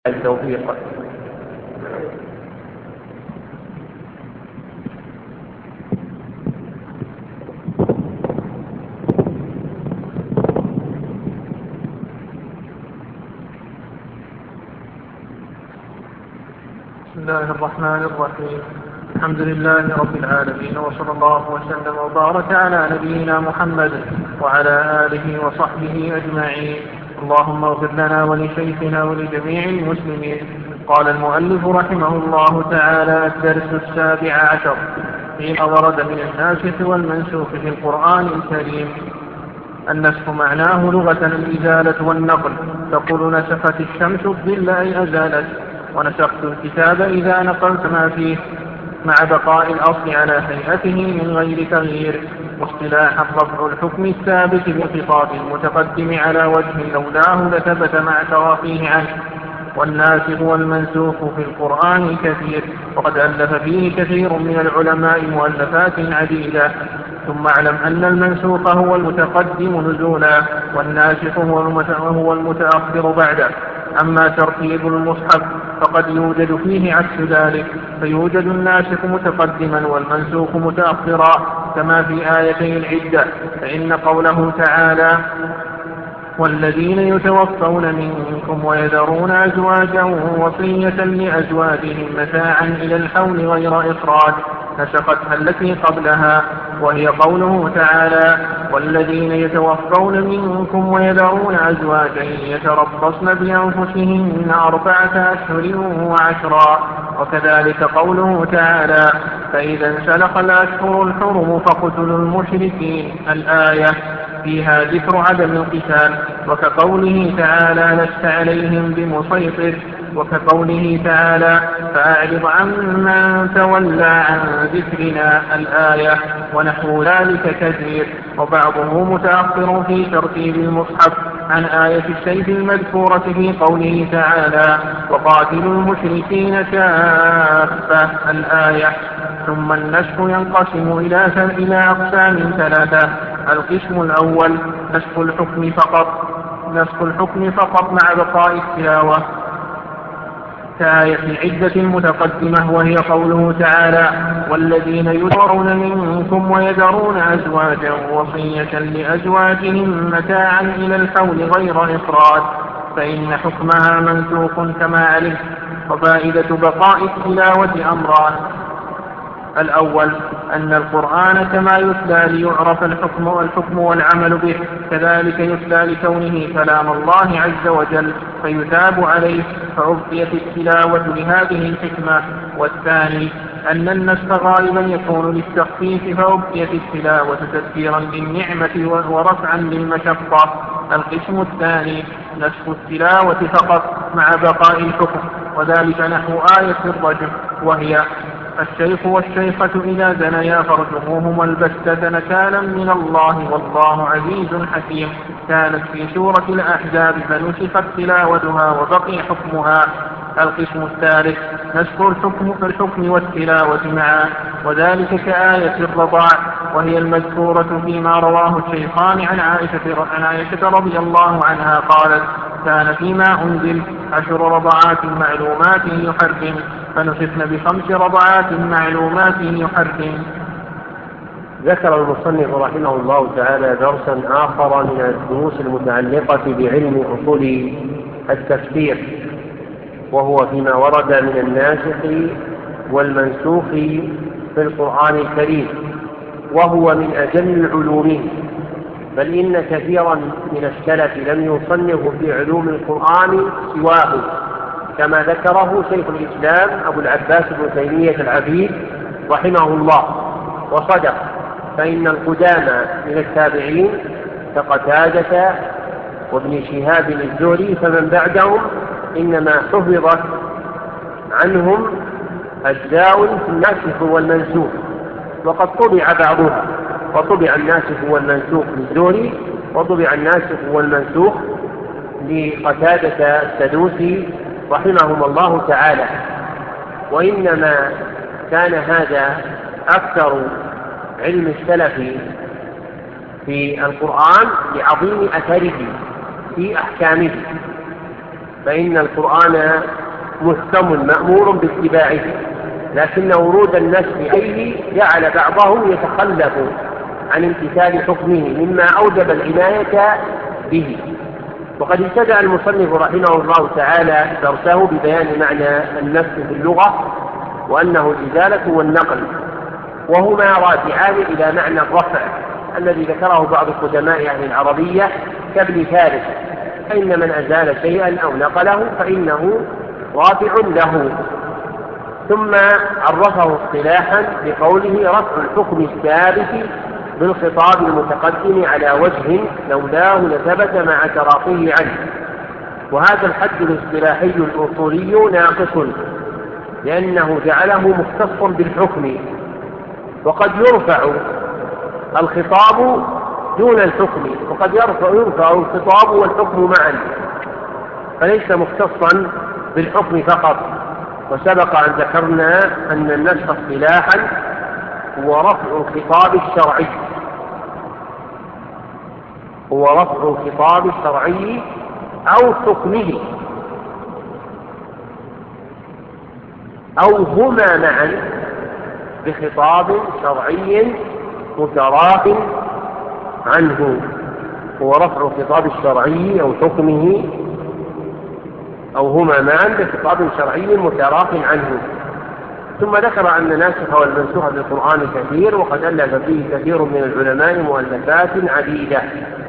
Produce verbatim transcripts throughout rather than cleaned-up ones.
التوفيق. بسم الله الرحمن الرحيم. الحمد لله رب العالمين، وصلى الله وسلم وبارك على نبينا محمد وعلى آله وصحبه أجمعين. اللهم اغفر لنا ولشيخنا ولجميع المسلمين. قال المؤلف رحمه الله تعالى: الدرس السابع عشر فيما ورد من الناسخ والمنسوخ في القرآن الكريم. النسخ معناه لغة الإزالة والنقل، تقول نسخت الشمس الظل أي أزالت، ونسخت الكتاب إذا نقلت ما فيه مع بقاء الأصل على هيئته من غير تغيير. واصطلاحا رفع الحكم الثابت بالخطاب المتقدم على وجه لولاه لثبت مع تراخيه عنه. والناسخ والمنسوخ في القرآن كثير، وقد ألف فيه كثير من العلماء مؤلفات عديدة. ثم اعلم أن المنسوخ هو المتقدم نزولا، والناسخ هو المتأخر بعده. أما ترتيب المصحف فقد يوجد فيه عكس ذلك، فيوجد الناسخ متقدما والمنسوخ متأخرا، كما في آيتي العدة. فإن قوله تعالى: والذين يتوفون منكم ويذرون أزواجا وصية لأزواجهم متاعا إلى الحول غير إخراج، نسختها التي قبلها، وهي قوله تعالى: والذين يتوفون منكم ويذرون أزواجا يتربصن بأنفسهن أربعة أشهر وعشرا. وكذلك قوله تعالى: فإذا انسلخ الأشهر الحرم فاقتلوا المشركين، الآية، فيها ذكر عدم القتال. وكقوله تعالى: لست عليهم بمسيطر. وكقوله تعالى: فأعرض عمن تولى عن ذكرنا، الآية، ونحو ذلك كثير. وبعضه متأخر في ترتيب المصحف عن آية السيف المذكورة في قوله تعالى: وقاتلوا المشركين كافة، الآية. ثم النسخ ينقسم إلى أقسام ثلاثة. القسم الأول نسخ الحكم فقط، نسخ الحكم فقط مع بقاء التلاوة، كآية العدة المتقدمة، وهي قوله تعالى: والذين يتوفون منكم ويذرون أزواجا وصية لأزواجهم متاعا إلى الحول غير إخراج، فإن حكمها منسوخ كما علم. وفائدة بقاء التلاوة أمران: الأول أن القرآن كما يتلى ليعرف الحكم والحكم والعمل به، كذلك يتلى لكونه كلام الله عز وجل فيثاب عليه، فأبقيت التلاوة لهذه الحكمة. والثاني أن النسخ غالبا يكون للتخفيف، فأبقيت التلاوة تذكيرا بالنعمة ورفعا للمشقة. القسم الثاني نسخ التلاوة فقط مع بقاء الحكم، وذلك نحو آية الرجم، وهي: الشيخ والشيخة إذا زنيا فارجموهما البتة نكالا من الله والله عزيز حكيم، كانت في سورة الأحزاب فنسخت تلاوتها وبقي حكمها. القسم الثالث نسخ الحكم في الحكم والتلاوة معا، وذلك كآية الرضاع، وهي المذكورة فيما رواه الشيخان عن عائشة, عن عائشة رضي الله عنها قالت: كان فيما أنزل عشر رضعات معلومات يحرم، فنسخن بخمس رضعات معلومات يحرم. ذكر المصنف رحمه الله تعالى درسا آخر من الدروس المتعلقة بعلم أصول التفسير، وهو فيما ورد من الناسخ والمنسوخ في القرآن الكريم، وهو من أجل علومه، بل إن كثيرا من السلف لم يصنفوا في علوم القرآن سواه، كما ذكره شيخ الإسلام أبو العباس بن تيمية العبيد رحمه الله، وصدق، فإن القدامى من التابعين كقتادة وابن شهاب الزهري فمن بعدهم إنما حفظت عنهم أجزاء في الناسخ والمنسوخ، وقد طبع بعضها، وطبع الناسخ والمنسوخ للزهري، وطبع الناسخ والمنسوخ لقتادة السدوسي رحمهم الله تعالى. وإنما كان هذا أكثر علم السلف في القرآن لعظيم أثره في أحكامه، فإن القرآن محكم مأمور باتباعه، لكن ورود النسخ فيه جعل بعضه يتخلف عن امتثال حكمه مما أوجب العناية به. وقد ابتدأ المصنف رحمه الله تعالى درسه ببيان معنى النسخ في اللغة، وأنه الإزالة والنقل، وهما راجعان إلى معنى الرفع الذي ذكره بعض قدماء أهل العربية كابن فارس، فإن من أزال شيئا أو نقله فإنه رافع له. ثم عرفه اصطلاحا بقوله رفع الحكم الثابت بالخطاب المتقدم على وجه لولاه لثبت مع تراخيه عنه. وهذا الحد الاصطلاحي الأصولي ناقص، لأنه جعله مختصا بالحكم، وقد يرفع الخطاب دون الحكم، وقد يرفع, يرفع الخطاب والحكم معا، فليس مختصا بالحكم فقط. وسبق أن ذكرنا أن النسخ اصطلاحا هو رفع الخطاب الشرعي هو رفع الخطاب الشرعي أو حكمه أو هما معا بخطاب شرعي متراخ عنه. هو رفع الخطاب الشرعي أو حكمه أو هما معا بخطاب شرعي متراخ عنه. ثم ذكر أن الناسخ والمنسوخ في القرآن كثير، وقد ألف فيه كثير من العلماء مؤلفات عديدة.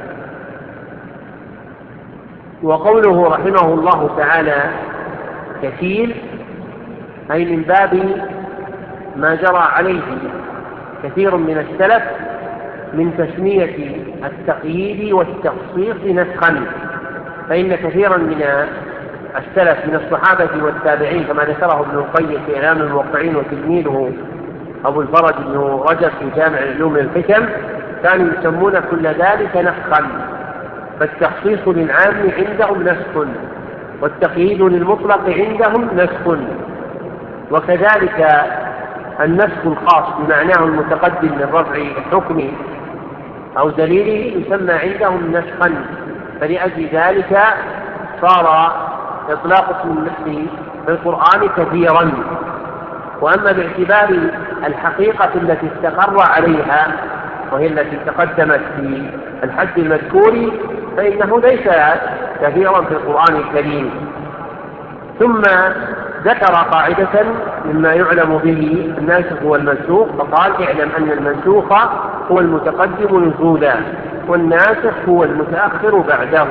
وقوله رحمه الله تعالى كثير أي من باب ما جرى عليه كثير من السلف من تسمية التقييد والتخصيص نسخا، فإن كثيرا من السلف من الصحابة والتابعين كما ذكره ابن القيم في إعلام الموقعين وتلميذه أبو الفرج بن رجب في جامع العلوم الحكم كانوا يسمون كل ذلك نسخا. فالتخصيص للعام عندهم نسخ، والتقييد للمطلق عندهم نسخ، وكذلك النسخ الخاص بمعناه المتقدم من رفع الحكم أو دليله يسمى عندهم نسخا. فلأجل ذلك صار إطلاق اسم النسخ في القرآن كثيرا. وأما باعتبار الحقيقة التي استقر عليها وهي التي تقدمت في الحد المذكور فإنه ليس كثيرا في القرآن الكريم. ثم ذكر قاعدة مما يعلم به الناسخ والمنسوخ، فقال اعلم أن المنسوخ هو المتقدم نزولا والناسخ هو المتأخر بعده.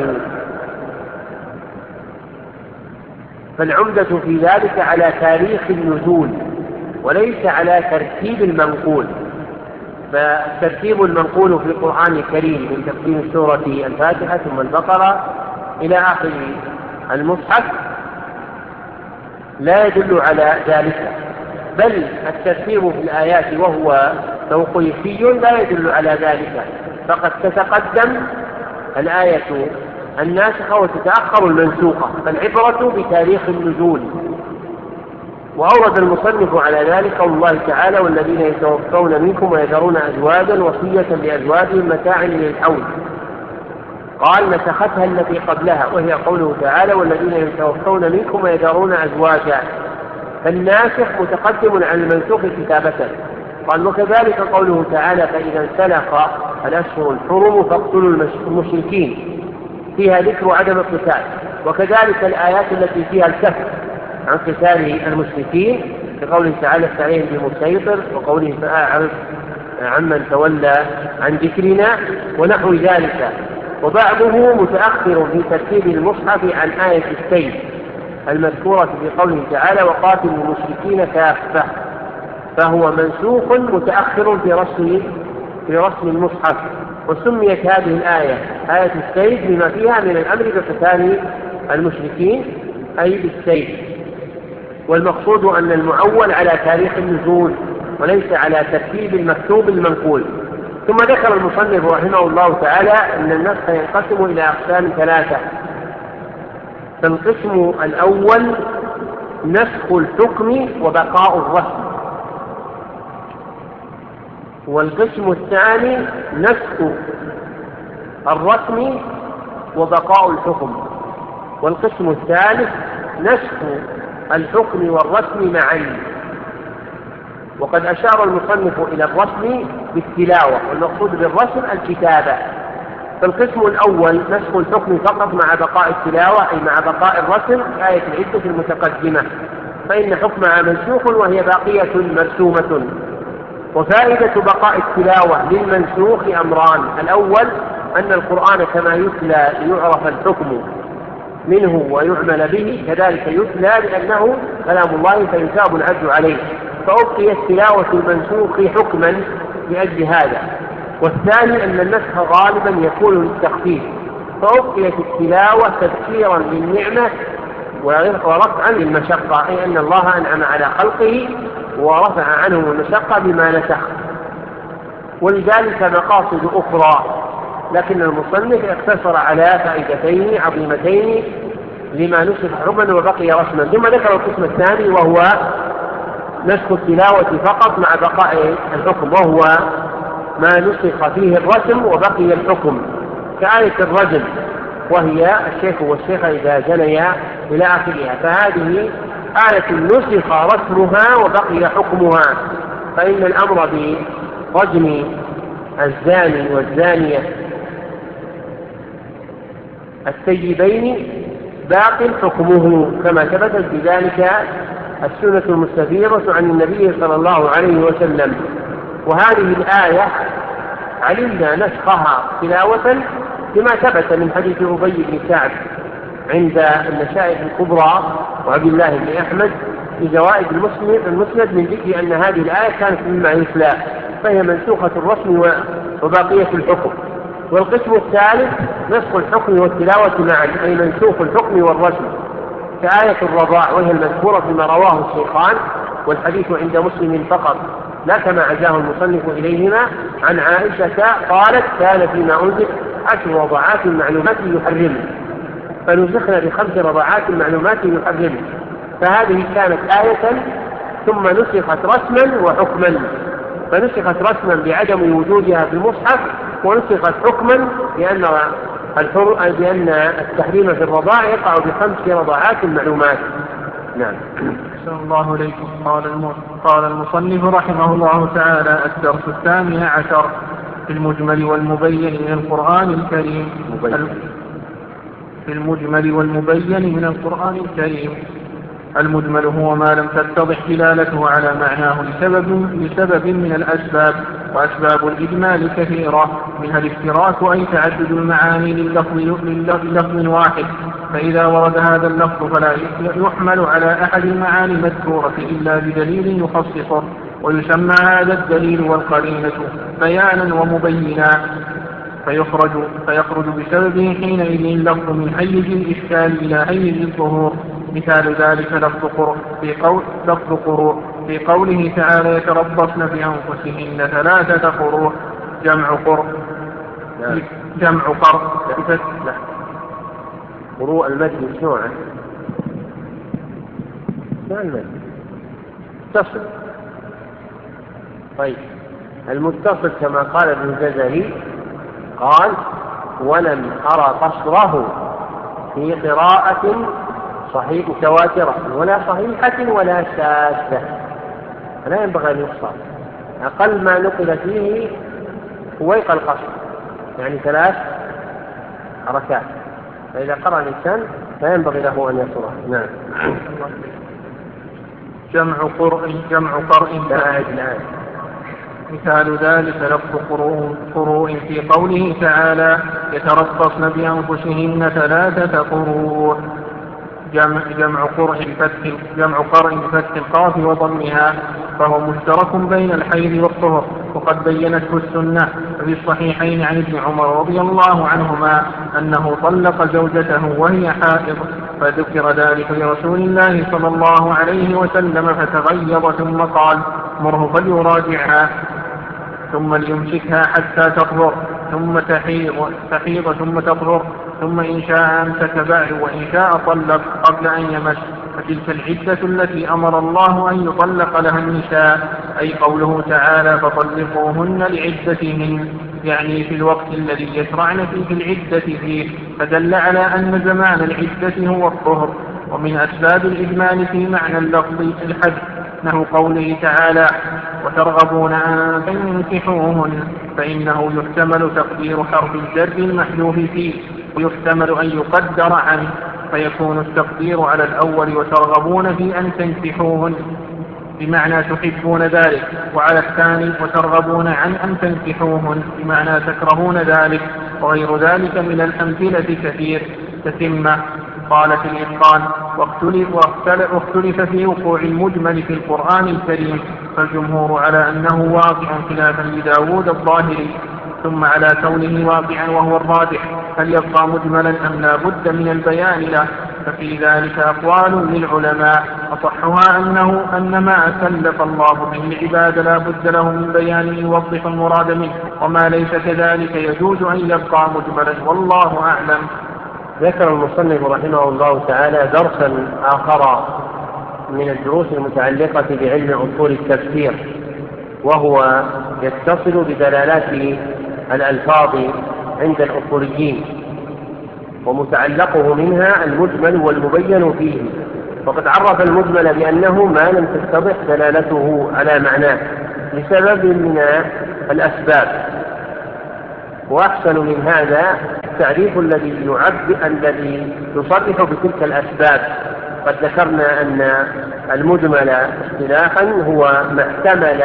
فالعمدة في ذلك على تاريخ النزول وليس على ترتيب المنقول. فالترتيب المنقول في القرآن الكريم من تقديم سورة الفاتحة ثم البقرة إلى آخر المصحف لا يدل على ذلك، بل الترتيب في الآيات وهو توقيفي لا يدل على ذلك، فقد تتقدم الآية الناسخة وتتأخر المنسوخة، فالعبرة بتاريخ النزول. وأورد المصنف على ذلك قول الله تعالى والذين يتوفون منكم ويذرون أزواجا وصية لأزواجهم متاعا للحول، قال نسختها التي قبلها وهي قوله تعالى والذين يتوفون منكم ويذرون أزواجا، فالناسخ متقدم على المنسوخ كتابة. قال وكذلك قوله تعالى فإذا انسلخ الأشهر الحرم فاقتلوا المشركين، فيها ذكر عدم القتال. وكذلك الآيات التي فيها الكف عن قتال المشركين كقوله تعالى عليهم بمسيطر، وقوله فأعرض عمن تولى عن ذكرنا ونحو ذلك. وبعضه متأخر في ترتيب المصحف عن آية السيف المذكورة في قوله تعالى وقاتلوا المشركين كافة، فهو منسوخ متأخر في رسم في رسم المصحف. وسميت هذه الآية آية السيف بما فيها من الأمر بقتال المشركين أي بالسيف. والمقصود أن المعول على تاريخ النزول وليس على ترتيب المكتوب المنقول. ثم ذكر المصنف رحمه الله تعالى أن النسخ ينقسم إلى أقسام ثلاثة. فالقسم الأول نسخ الحكم وبقاء الرسم، والقسم الثاني نسخ الرسم وبقاء الحكم. والقسم الثالث نسخ الحكم والرسم معا. وقد أشار المصنف إلى الرسم بالتلاوة، والمقصود بالرسم الكتابة. فالقسم الأول نسخ الحكم فقط مع بقاء التلاوة، أي مع بقاء الرسم في آية العدة المتقدمة، فإن حكمها منسوخ وهي باقية مرسومة. وفائدة بقاء التلاوة للمنسوخ أمران: الأول أن القرآن كما يتلى ليعرف الحكم منه ويعمل به، كذلك يتلى لأنه كلام الله فيثاب العبد عليه، فأبقي التلاوة المنسوخ حكما لأجل هذا. والثاني أن النسخ غالبا يكون للتخفيف، فأبقيت التلاوة تذكيرا للنعمة ورفعا للمشقة، أي أن الله أنعم على خلقه ورفع عنهم المشقة بما نسخ. ولذلك مقاصد أخرى، لكن المصنف اقتصر على فائدتين عظيمتين لما نسخ حكما وبقي رسما. ثم ذكر القسم الثاني وهو نسخ التلاوة فقط مع بقاء الحكم، وهو ما نسخ فيه الرسم وبقي الحكم، كآية الرجم وهي الشيخ والشيخة إذا زنيا إلى آخرها، فهذه آية نسخ رسمها وبقي حكمها، فإن الأمر برجم الزاني والزانية السيبين باق حكمه، كما ثبتت بذلك السنة المستفيضة عن النبي صلى الله عليه وسلم. وهذه الآية علمنا نسخها تلاوة لما ثبت من حديث أبي بن كعب عند المشايخ الكبرى وعبد الله بن أحمد في زوائد المسند من ذكر أن هذه الآية كانت مما يتلى، فهي منسوخة الرسم وباقية الحكم. والقسم الثالث نسخ الحكم والتلاوة معا، أي منسوخ الحكم والرسم، كآية الرضاع وهي المذكورة فيما رواه الشيخان، والحديث عند مسلم فقط لا كما عزاه المصنف إليهما، عن عائشة قالت: كان فيما أنزل عشر رضعات معلومات يحرم، فنسخنا بخمس رضعات معلومات يحرم. فهذه كانت آية ثم نسخت رسما وحكما، فنسخت رسما بعدم وجودها في المصحف، ونسخت حكما لأن لأن التحريم في الرضاع يقع بخمس رضعات المعلومات. نعم. أحسن الله إليكم. قال قال المصنف رحمه الله تعالى: الدرس الثامن عشر في المجمل والمبين من القرآن الكريم. مبين. في المجمل والمبين من القرآن الكريم. المجمل هو ما لم تتضح دلالته على معناه لسبب, لسبب من الأسباب، وأسباب الإجمال كثيرة، منها الافتراك أي تعدد المعاني لللفظ, للفظ واحد، فإذا ورد هذا اللفظ فلا يحمل على أحد المعاني المذكورة إلا بدليل يخصصه، ويسمى هذا الدليل والقرينة بيانا ومبينا، فيخرج, فيخرج بسببه حينئذ اللفظ من حيز الإشكال إلى حيز الظهور. مثال ذلك لفظ قرء في, قول لفظ قروء في قوله تعالى: يتربصن بأنفسهن ثلاثة قروء، جمع قرء جمع قرء قروء المد مشروعا، ما المد تصل. طيب المتصل كما قال ابن الجزري قال: ولم أرى قصره في قراءة صحيح متواترة ولا صحيحة ولا شاذة، لا ينبغي أن يقصر. أقل ما نقل فيه فويق القصر، يعني ثلاث حركات، فإذا قرأ الإنسان لا ينبغي له أن يقصره. نعم. جمع قرء جمع قرء لا لا مثال ذلك لفظ قروء, قروء في قوله تعالى: يتربصن بأنفسهن ثلاثة قروء، جمع, جمع قرء بفتح جمع قرء بفتح القاف وضمها، فهو مشترك بين الحيض والطهر، وقد بينته السنة في الصحيحين عن ابن عمر رضي الله عنهما أنه طلق زوجته وهي حائض، فذكر ذلك لرسول الله صلى الله عليه وسلم فتغيظ ثم قال: مره فليراجعها ثم ليمسكها حتى تطهر ثم تحيض, تحيض ثم تطهر، ثم إن شاء أمسك بعد وإن شاء طلق قبل أن يمس، فتلك العدة التي أمر الله أن يطلق لها النساء، أي قوله تعالى: فطلقوهن لعدتهن. يعني في الوقت الذي يشرعن فيه العدة فيه، فدل على أن زمان العدة هو الطهر. ومن أسباب الإجمال في معنى اللفظ الحد، نحو قوله تعالى: وترغبون أن تنكحوهن، فإنه يحتمل تقدير حرف الجر المحذوف فيه، ويحتمل أن يقدر عنه، فيكون التقدير على الأول وترغبون في أن تنكحوهن بمعنى تحبون ذلك، وعلى الثاني وترغبون عن أن تنكحوهن بمعنى تكرهون ذلك، وغير ذلك من الأمثلة كثير. تتمة. قال في الإتقان: واختلف, واختلف في وقوع المجمل في القرآن الكريم، فالجمهور على أنه واقع خلافا لداود الظاهري، ثم على كونه واقعا وهو الراجح، هل يبقى مجملا أم لا بد من البيان له؟ ففي ذلك أقوال للعلماء، أصحها أنه أن ما كلف الله به العباد لا بد له من بيان يوضح المراد منه، وما ليس كذلك يجوز أن يبقى مجملا، والله أعلم. ذكر المصنف رحمه الله تعالى درسا آخر من الدروس المتعلقة بعلم أصول التفسير، وهو يتصل بدلالات الألفاظ عند الأصوليين، ومتعلقه منها المجمل والمبين فيه. وقد عرف المجمل بأنه ما لم تتضح دلالته على معناه لسبب من الأسباب، وأحسن من هذا التعريف الذي يعبر الذي يصرح بتلك الأسباب. قد ذكرنا أن المجمل اصطلاحا هو ما احتمل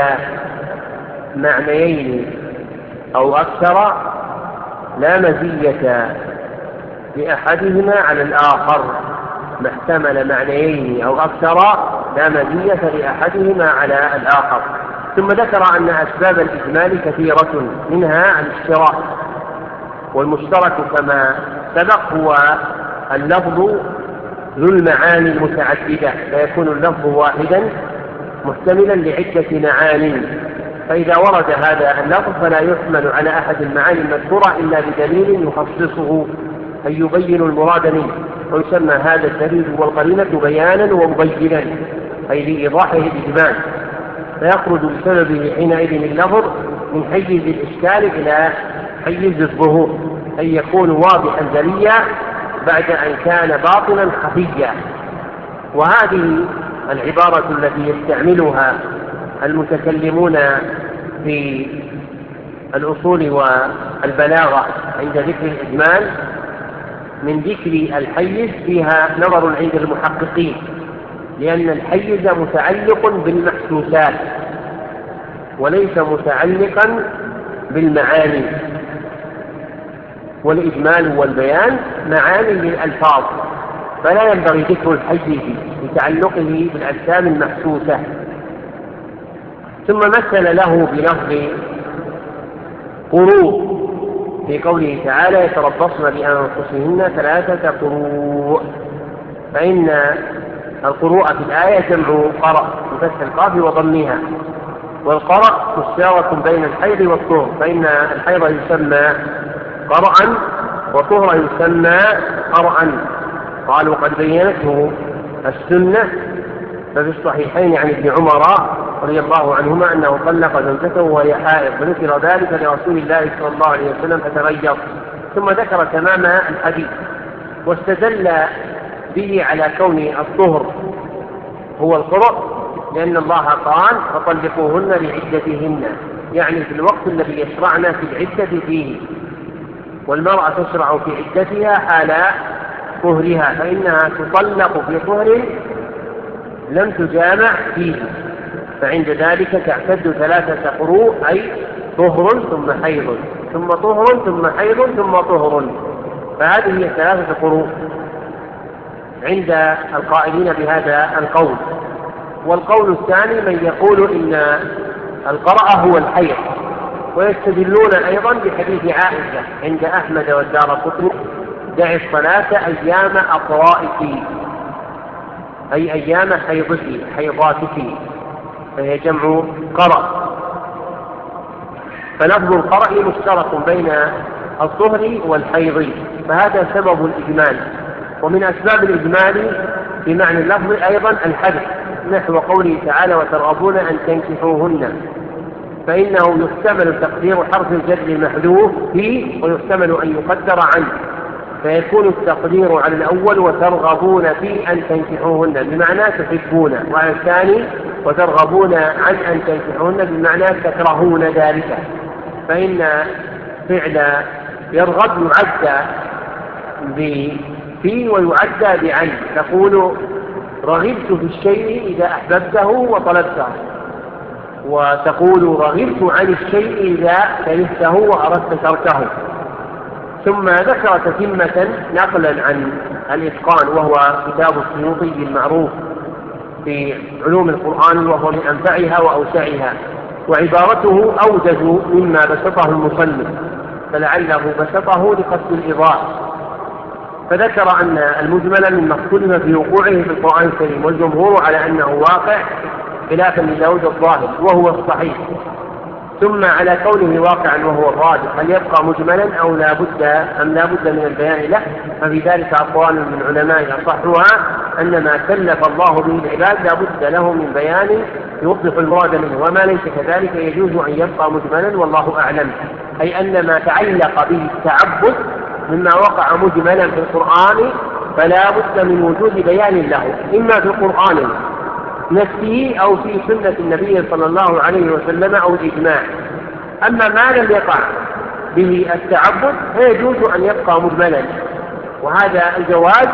معنيين أو أكثر لا مزية لأحدهما على الآخر، ما احتمل معنيين أو أكثر لا مزية لأحدهما على الآخر. ثم ذكر أن أسباب الإجمال كثيرة، منها الاشتراك، والمشترك كما سبق هو اللفظ ذو المعاني المتعددة، فيكون اللفظ واحدا محتملا لعدة معان، فإذا ورد هذا اللفظ فلا يحمل على أحد المعاني المذكورة إلا بدليل يخصصه أن يبين المراد منه، ويسمى هذا الدليل والقرينة بيانا ومبينا، أي لإيضاحه الإجمال، فيخرج بسببه حينئذ اللفظ من حيز الإشكال إلى حيز الظهور، أي يكون واضحا جليا بعد أن كان باطنا خفيا. وهذه العبارة التي يستعملها المتكلمون في الأصول والبلاغة عند ذكر الإجمال من ذكر الحيز فيها نظر عند المحققين، لأن الحيز متعلق بالمحسوسات وليس متعلقا بالمعاني، والإجمال والبيان معاني للألفاظ، فلا ينبغي ذكر الحيز لتعلقه بالأجسام المحسوسة. ثم مثل له بلفظ قروء في قوله تعالى: يتربصن بأنفسهن ثلاثة قروء، فإن القروء في الآية جمع قرأ بفتح القاف وضمها، والقرأ مشترك بين الحيض والطهر، فإن الحيض يسمى قرأ وطهر يسمى قرأ. قالوا قد بينته السنة، ففي الصحيحين عن ابن عمر رضي الله عنهما أنه طلق زوجته وهي حائض، فذكر ذلك لرسول الله صلى الله عليه وسلم فتغير، ثم ذكر تمام الحديث، واستدل به على كون الطهر هو القرء، لأن الله قال: فطلقوهن لعدتهن، يعني في الوقت الذي يشرعن في العدة فيه، والمرأة تشرع في عدتها حال طهرها، فإنها تطلق في طهر لم تجامع فيه، فعند ذلك تعتد ثلاثة قروء، أي طهر ثم حيض ثم طهر ثم حيض ثم طهر، فهذه هي ثلاثة قروء عند القائلين بهذا القول. والقول الثاني من يقول إن القرأ هو الحيض، ويستدلون أيضا بحديث عائشة عند أحمد والدارقطني: دع الصلاة أيام أقرائك، أي أيام حيضك حيضاتك، فهي جمع قرأ. فلفظ القرأ مشترك بين الطهر والحيض، فهذا سبب الإجمال. ومن أسباب الإجمال في معنى اللفظ أيضا الحدث، نحو قوله تعالى: وترغبون أن تنكحوهن، فإنه يحتمل تقدير حرف الجر المحذوف فيه ويحتمل أن يقدر عنه، فيكون التقدير على الأول وترغبون في أن تنكحوهن بمعنى تحبون، وعلى الثاني وترغبون عن أن تنكحوهن بمعنى تكرهون ذلك. فإن فعل يرغب يعدى بفي ويعدى بعن، تقول رغبت في الشيء إذا أحببته وطلبته، وتقول رغبت عن الشيء إذا كرهته وأردت تركه. ثم ذكر تتمة نقلا عن الإتقان، وهو كتاب السيوطي المعروف في علوم القرآن وهو من أنفعها وأوسعها، وعبارته أوجز مما بسطه المصنف، فلعله بسطه لقصد الإيضاح. فذكر أن المجمل مما اختلف في وقوعه في القرآن الكريم، والجمهور على أنه واقع خلافا لداود الظاهر وهو الصحيح، ثم على كونه واقعا وهو الراجح هل يبقى مجملا أو لا بد أم لا بد من البيان له، ففي ذلك أقوال من العلماء أصحها أن ما كلف الله به العباد لا بد له من بيان يوضح المراد منه، وما ليس كذلك يجوز أن يبقى مجملا والله أعلم. أي أن ما تعلق به التعبد مما وقع مجملا في القرآن فلا بد من وجود بيان له، إما في القرآن نفسه أو في سنة النبي صلى الله عليه وسلم أو الإجماع. أما ما لم يقع به التعبد فيجوز أن يبقى مجملا، وهذا الجواز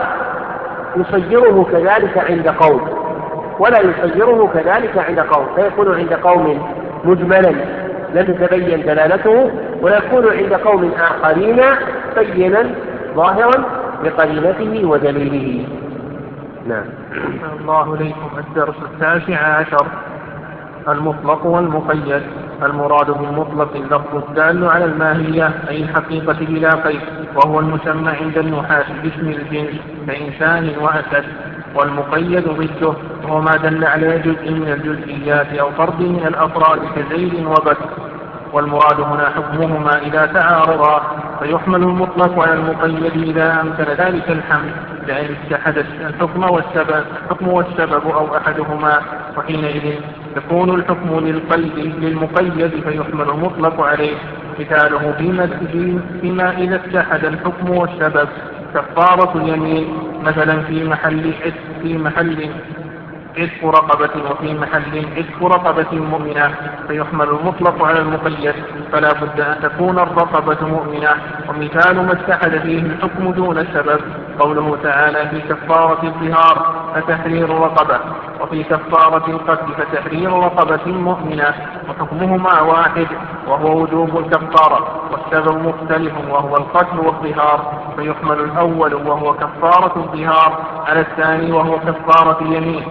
يصيره كذلك عند قوم ولا يصيره كذلك عند قوم، فيكون عند قوم مجملا لم تتبين دلالته، ويكون عند قوم آخرين بينا ظاهرا بقرينته ودليله. نعم. الله إليكم. الدرس التاسع عشر: المطلق والمقيد. المراد بالمطلق اللفظ الدال على الماهية أي الحقيقة بلا قيد، وهو المسمى عند النحاة باسم الجنس كإنسان وأسد. والمقيد ضده وهو ما دل على جزء من الجزئيات أو فرد من الأفراد كزيد وبكر. والمراد هنا حكمهما إذا تعارضا، فيحمل المطلق على المقيد إذا أمكن ذلك الحمل، لأن اتحد الحكم والسبب, الحكم والسبب أو أحدهما، وحينئذ يكون الحكم للقيد للمقيد فيحمل المطلق عليه. مثاله فيما إذا اتحد الحكم والسبب كفارة اليمين مثلا في محل في محل عتق رقبة، وفي محل عتق رقبة مؤمنة، فيحمل المطلق على المقيد، فلا بد أن تكون الرقبة مؤمنة. ومثال ما اتحد فيه الحكم دون السبب قوله تعالى في كفارة الظهار فتحرير رقبة، وفي كفارة القتل فتحرير رقبة مؤمنة، وحكمهما واحد وهو وجوب الكفارة، والسبب مختلف وهو القتل والظهار، فيحمل الأول وهو كفارة الظهار على الثاني وهو كفارة اليمين.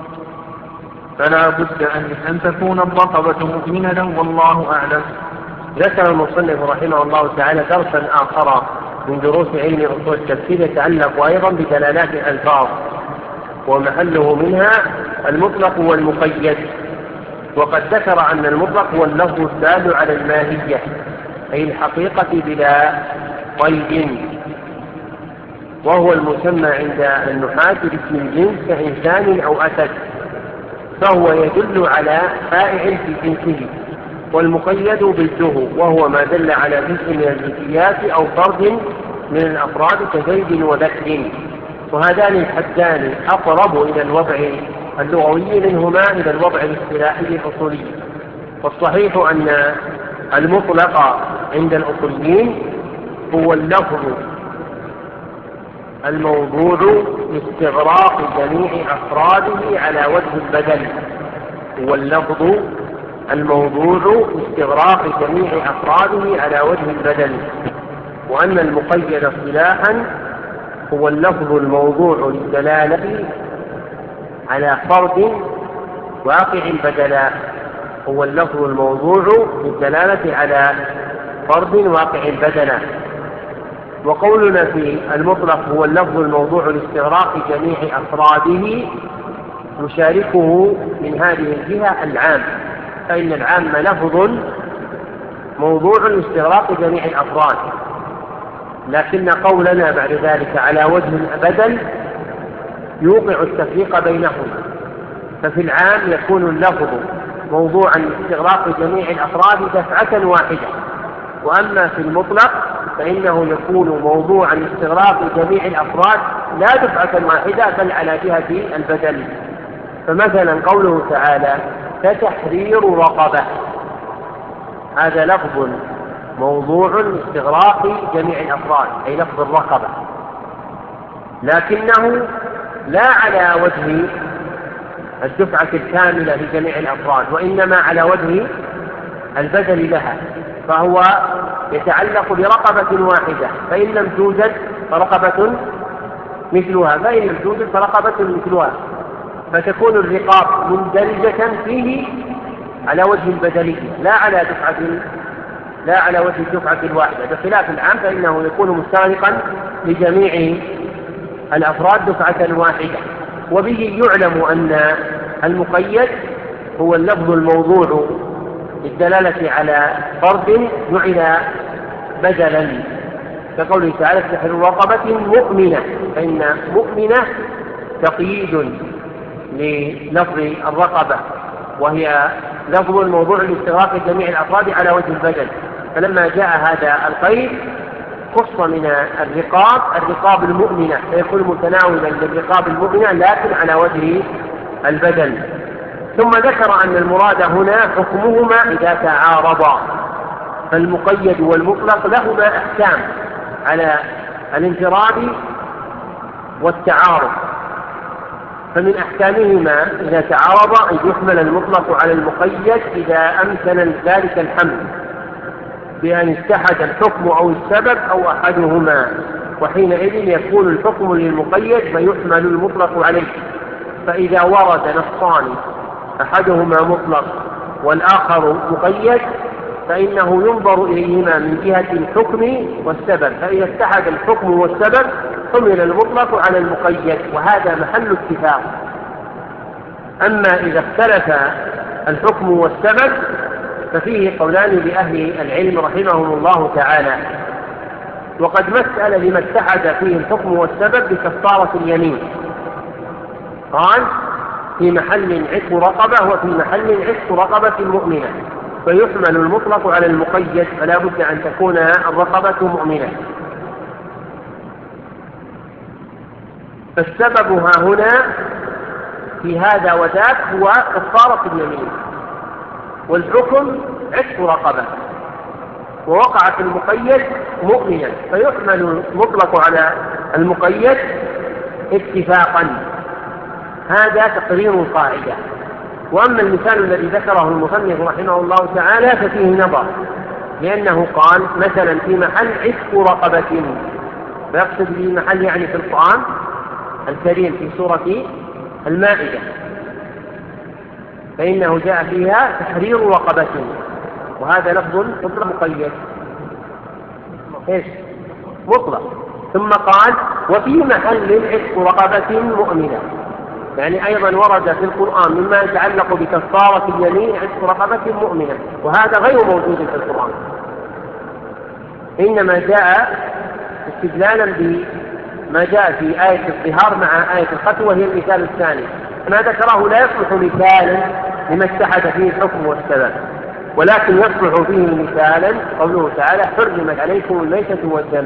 فلا بد أن تكون الرقبة مؤمنة والله أعلم. ذكر المصنف رحمه الله تعالى درسا آخر من دروس علم أصول التفسير يتعلق أيضا بدلالات الألفاظ، ومحله منها المطلق والمقيد. وقد ذكر أن المطلق هو اللفظ الدال على الماهية أي الحقيقة بلا قيد، وهو المسمى عند النحاة باسم الجنس كإنسان أو أسد، فهو يدل على فائع في جنسه. والمقيد ضده وهو ما دل على جزء من الجنسيات أو فرد من الأفراد كزيد وبكر، وهذان الحدان أقرب إلى الوضع اللغوي منهما إلى الوضع الاصطلاحي الأصولي. والصحيح أن المطلق عند الأصوليين هو اللفظ الموضوع لاستغراق جميع أفراده على وجه البدل، هو اللفظ الموضوع لاستغراق جميع أفراده على وجه البدل. وأن المقيد اصطلاحا هو اللفظ الموضوع للدلالة على فرد واقع بدلا، هو اللفظ الموضوع للدلالة على فرد واقع بدلا. وقولنا في المطلق هو اللفظ الموضوع لاستغراق جميع أفراده يشاركه من هذه الجهة العام، فإن العام لفظ موضوع لاستغراق جميع الأفراد، لكن قولنا بعد ذلك على وجه البدل يوقع التفريق بينهما. ففي العام يكون اللفظ موضوعا لاستغراق جميع الأفراد دفعة واحدة. وأما في المطلق فإنه يكون موضوعا لاستغراق جميع الأفراد لا دفعة واحدة بل على جهة البدل. فمثلا قوله تعالى فتحرير رقبة، هذا لفظ موضوع لاستغراق جميع الأفراد أي لفظ الرقبة، لكنه لا على وجه الدفعة الكاملة لجميع الأفراد، وإنما على وجه البدل لها، فهو يتعلق برقبة واحدة، فإن لم توجد فرقبة مثلها، فإن لم توجد فرقبة مثلها، فتكون الرقاب مندرجة فيه على وجه البدلية لا على دفعة لا على وجه الدفعة الواحدة، بخلاف العام فإنه يكون مستغرقا لجميع الأفراد دفعة واحدة. وبه يعلم أن المقيد هو اللفظ الموضوع للدلالة على فرد جعل بدلا، كقوله تعالى تحرير رقبة مؤمنة، فإن مؤمنة تقييد للفظ الرقبة، وهي لفظ موضوع لاستغراق جميع الأفراد على وجه البدل. فلما جاء هذا القيد خص من الرقاب الرقاب المؤمنة، فيكون متناولا للرقاب المؤمنة لكن على وجه البدل. ثم ذكر أن المراد هنا حكمهما إذا تعارضا، فالمقيد والمطلق لهما أحكام على الانفراد والتعارض. فمن أحكامهما إذا تعارض أن يحمل المطلق على المقيد إذا أمكن ذلك الحمل بأن اتحد الحكم أو السبب أو أحدهما، وحينئذ يكون الحكم للمقيد فيحمل المطلق عليه. فإذا ورد نصان أحدهما مطلق والآخر مقيد فإنه ينظر إليهما من جهة الحكم والسبب، فإذا اتحد الحكم والسبب حمل المطلق على المقيد، وهذا محل اتفاق. أما إذا اختلف الحكم والسبب ففيه قولان لأهل العلم رحمهم الله تعالى. وقد مثل لما اتحد فيه الحكم والسبب بكفارة اليمين، قال في محل عتق رقبة وفي محل عتق رقبة مؤمنة، فيحمل المطلق على المقيد فلا بد أن تكون الرقبة مؤمنة. فالسبب ها هنا في هذا وذاك هو كفارة اليمين، والحكم عتق رقبة، ووقع في المقيد مؤمنا فيحمل المطلق على المقيد اتفاقا. هذا تقرير القاعدة. وأما المثال الذي ذكره المصنف رحمه الله تعالى ففيه نظر، لأنه قال مثلا في محل عتق رقبة، ويقصد به محل يعني في القرآن الكريم في سورة المائدة، فإنه جاء فيها تحرير رقبة، وهذا لفظ مطلق مقيد إيش؟ مطلق. ثم قال وفي محل عتق رقبة مؤمنة، يعني أيضا ورد في القرآن مما يتعلق بكفارة اليمين عتق رقبة مؤمنة، وهذا غير موجود في القرآن، إنما جاء استدلالا بما جاء في آية الظهار مع آية القتل، وهي المثال الثاني. ما ذكره لا يصلح مثالا لما اتحد فيه الحكم والسبب، ولكن يصلح فيه مثالا قوله تعالى حرمت عليكم الميتة والدم،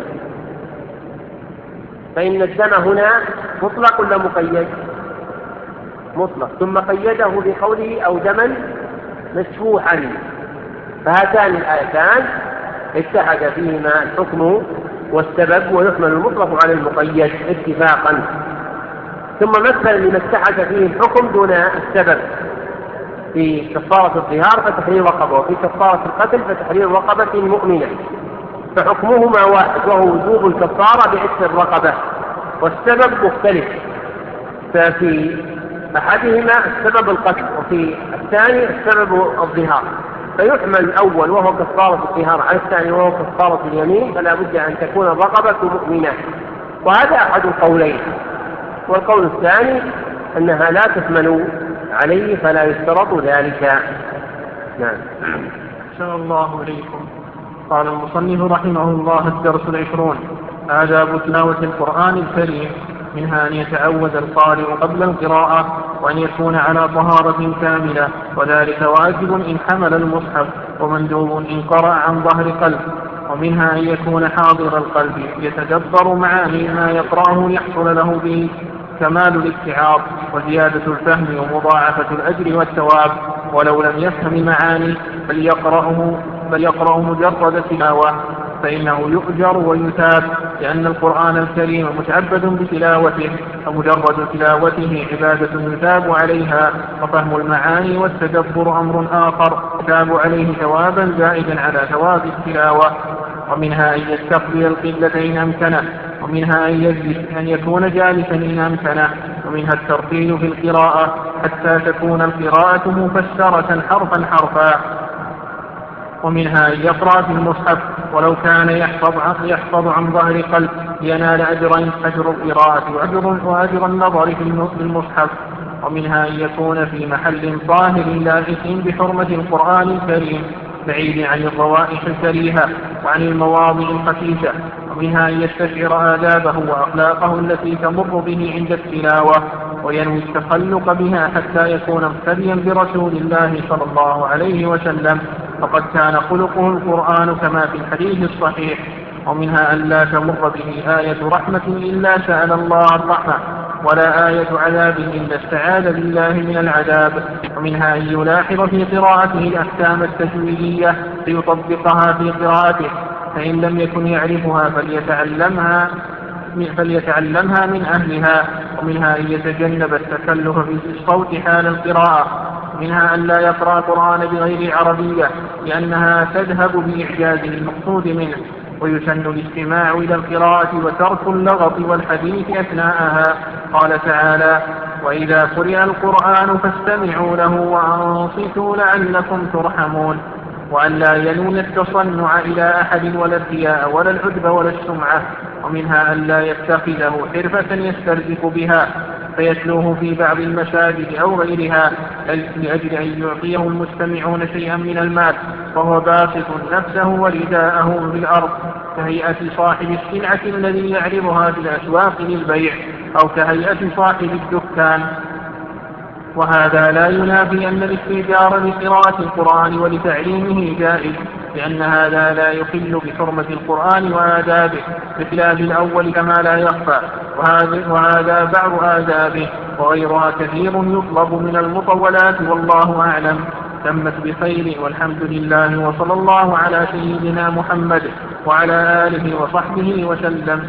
فإن الدم هنا مطلق ولا مقيد؟ مطلق، ثم قيده بقوله أو دما مسفوحا، فهاتان الآيتان اتحد فيهما الحكم والسبب ويحمل المطلق على المقيد اتفاقا. ثم مثل لما اتحد فيه الحكم دون السبب في كفارة الظهار فتحرير رقبة، وفي كفارة القتل فتحرير رقبة مؤمنة، فحكمهما واحد وهو وجوب الكفارة بعتق الرقبة، والسبب مختلف، ففي أحدهما السبب القتل وفي الثاني السبب الظهار، فيحمل الأول وهو كفارة الظهار على الثاني وهو كفارة اليمين، فلا بد أن تكون الرقبة مؤمنة. وهذا أحد القولين. والقول الثاني أنها لا تحمل عليه فلا يشترط ذلك. نعم. أحسن الله إليكم. قال المصنف رحمه الله الدرس العشرون آداب تلاوة القرآن الكريم. منها أن يتعوذ القارئ قبل القراءة، وأن يكون على طهارة كاملة، وذلك واجب إن حمل المصحف، ومندوب إن قرأ عن ظهر قلب. ومنها أن يكون حاضر القلب يتدبر معاني ما يقرأه ليحصل له به كمال الاستيعاب وزيادة الفهم ومضاعفة الأجر والثواب. ولو لم يفهم المعاني فليقرأه, فليقرأه مجرد تلاوة، فإنه يؤجر ويثاب، لأن القرآن الكريم متعبد بتلاوته، فمجرد تلاوته عبادة يثاب عليها، وفهم المعاني والتدبر أمر آخر يثاب عليه ثوابا زائدا على ثواب التلاوة. ومنها أن يستقبل القبلة إن أمكنه، ومنها أن يجلس أن يكون جالسا إن أمكنه، ومنها الترتيل في القراءة حتى تكون القراءة مفسرة حرفا حرفا. ومنها أن يقرأ في المصحف ولو كان يحفظ, يحفظ عن ظهر قلب لينال أجرين، أجر القراءة وأجر, وأجر النظر في المصحف. ومنها أن يكون في محل طاهر لائق بحرمة القرآن الكريم بعيد عن الروائح الكريهة وعن المواضع الخسيسة. ومنها أن يستشعر آدابه وأخلاقه التي تمر به عند التلاوة، وينوي التخلق بها حتى يكون مقتديا برسول الله صلى الله عليه وسلم، فقد كان خلقه القرآن كما في الحديث الصحيح. ومنها أن لا تمر به آية رحمة إلا سأل الله الرحمة، ولا آية عذاب إلا استعاذ بالله من العذاب. ومنها أن يلاحظ في قراءته الأحكام التجويدية ليطبقها في قراءته، فإن لم يكن يعرفها فليتعلمها فليتعلمها من أهلها. ومنها أن يتجنب التكلف في الصوت حال القراءة. منها أن لا يقرأ القرآن بغير عربية لأنها تذهب بإعجازه المقصود منه، ويسن الاستماع إلى القراءة وترك اللغط والحديث أثناءها. قال تعالى: وإذا قرئ القرآن فاستمعوا له وأنصتوا لعلكم ترحمون. وأن لا ينوي التصنع إلى أحد ولا الرياء ولا العجب ولا السمعة. ومنها أن لا يتخذه حرفة يسترزق بها فيتلوه في بعض المساجد أو غيرها لأجل أن يعطيه المستمعون شيئا من المال، فهو باسط نفسه ورداءه في الأرض، كهيئة صاحب السلعة الذي يعرضها في الأسواق للبيع، أو كهيئة صاحب الدكان. وهذا لا ينافي أن الاستئجار لقراءة القرآن ولتعليمه جائز، لأن هذا لا يخل بحرمة القرآن وآدابه بخلاف الأول كما لا يخفى، وهذا بعض آدابه، وغيرها كثير يطلب من المطولات، والله أعلم. تمت بخير، والحمد لله، وصلى الله على سيدنا محمد وعلى آله وصحبه وسلم.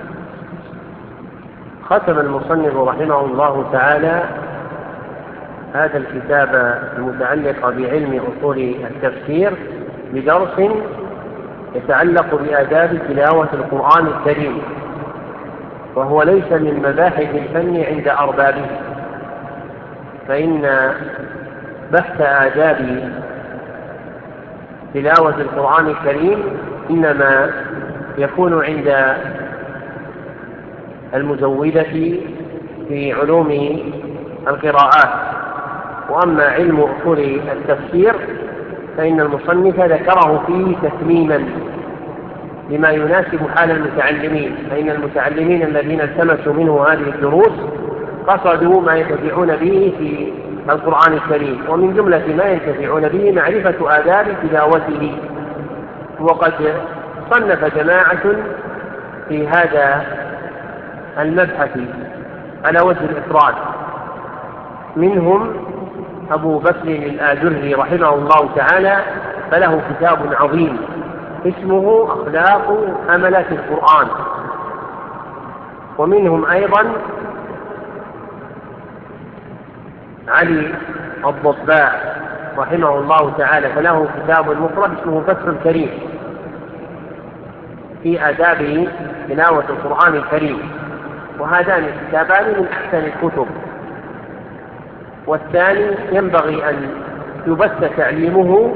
ختم المصنف رحمه الله تعالى هذا الكتاب المتعلق بعلم أصول التفسير بدرس يتعلق بآداب تلاوة القرآن الكريم، وهو ليس من مباحث الفن عند أربابه، فإن بحث آداب تلاوة القرآن الكريم إنما يكون عند المزودة في علوم القراءات. وأما علم أصول التفسير فإن المصنف ذكره فيه تسليما لما يناسب حال المتعلمين، فإن المتعلمين الذين التمسوا منه هذه الدروس قصدوا ما ينتفعون به في القرآن الكريم، ومن جملة ما ينتفعون به معرفة آداب تلاوته. وقد صنف جماعة في هذا المبحث على وجه الإفراد، منهم أبو بكر الآجري رحمه الله تعالى، فله كتاب عظيم اسمه أخلاق حملة القرآن. ومنهم أيضا علي الضباع رحمه الله تعالى، فله كتاب مفرد اسمه فتح الكريم في آداب تلاوة القرآن الكريم، وهذان الكتابان من أحسن الكتب. والثاني ينبغي أن يبث تعليمه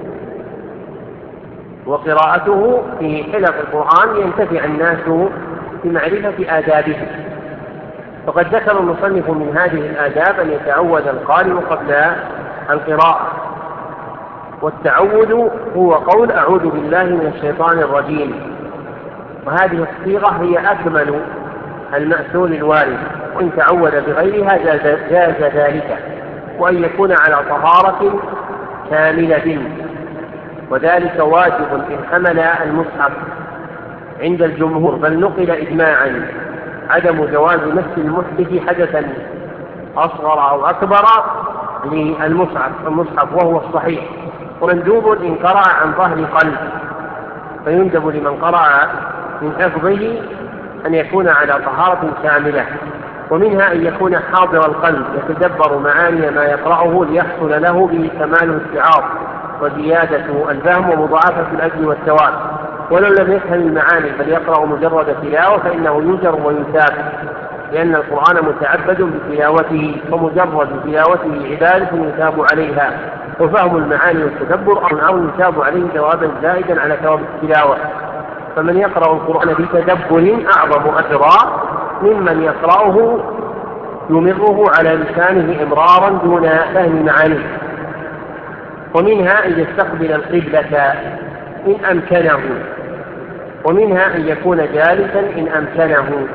وقراءته في حلق القرآن ينتفع الناس بمعرفة آدابه. فقد ذكر المصنف من هذه الآداب أن يتعوذ القارئ قبل القراءة، والتعوذ هو قول أعوذ بالله من الشيطان الرجيم، وهذه الصيغة هي أكمل المأثور الوارد، وإن تعود بغيرها جاز, جاز ذلك، وأن يكون على طهارة كاملة، وذلك واجب إن حمل المصحف عند الجمهور، بل نقل إجماعا عدم جواز مس المحدث حدثا أصغر أو أكبر للمصحف المصحف وهو الصحيح، ومندوب إن قرأ عن ظهر قلب، فيندب لمن قرأ من حفظه أن يكون على طهارة كاملة. ومنها أن يكون حاضر القلب يتدبر معاني ما يقرأه ليحصل له به كمال الاستيعاب وزيادة الفهم ومضاعفة الأجر والثواب، ولو لم يفهم المعاني بل يقرأ مجرد تلاوة فإنه يجر ويثاب، لأن القرآن متعبد بتلاوته، ومجرد تلاوته عبادة يثاب عليها، وفهم المعاني والتدبر أمر يثاب عليه ثوابا زائدا على ثواب التلاوة. فمن يقرأ القرآن بتدبر أعظم أجرا ممن يقرأه يمره على لسانه إمرارا دون فهم معانيه. ومنها أن يستقبل القبلة إن أمكنه، ومنها أن يكون جالسا إن أمكنه،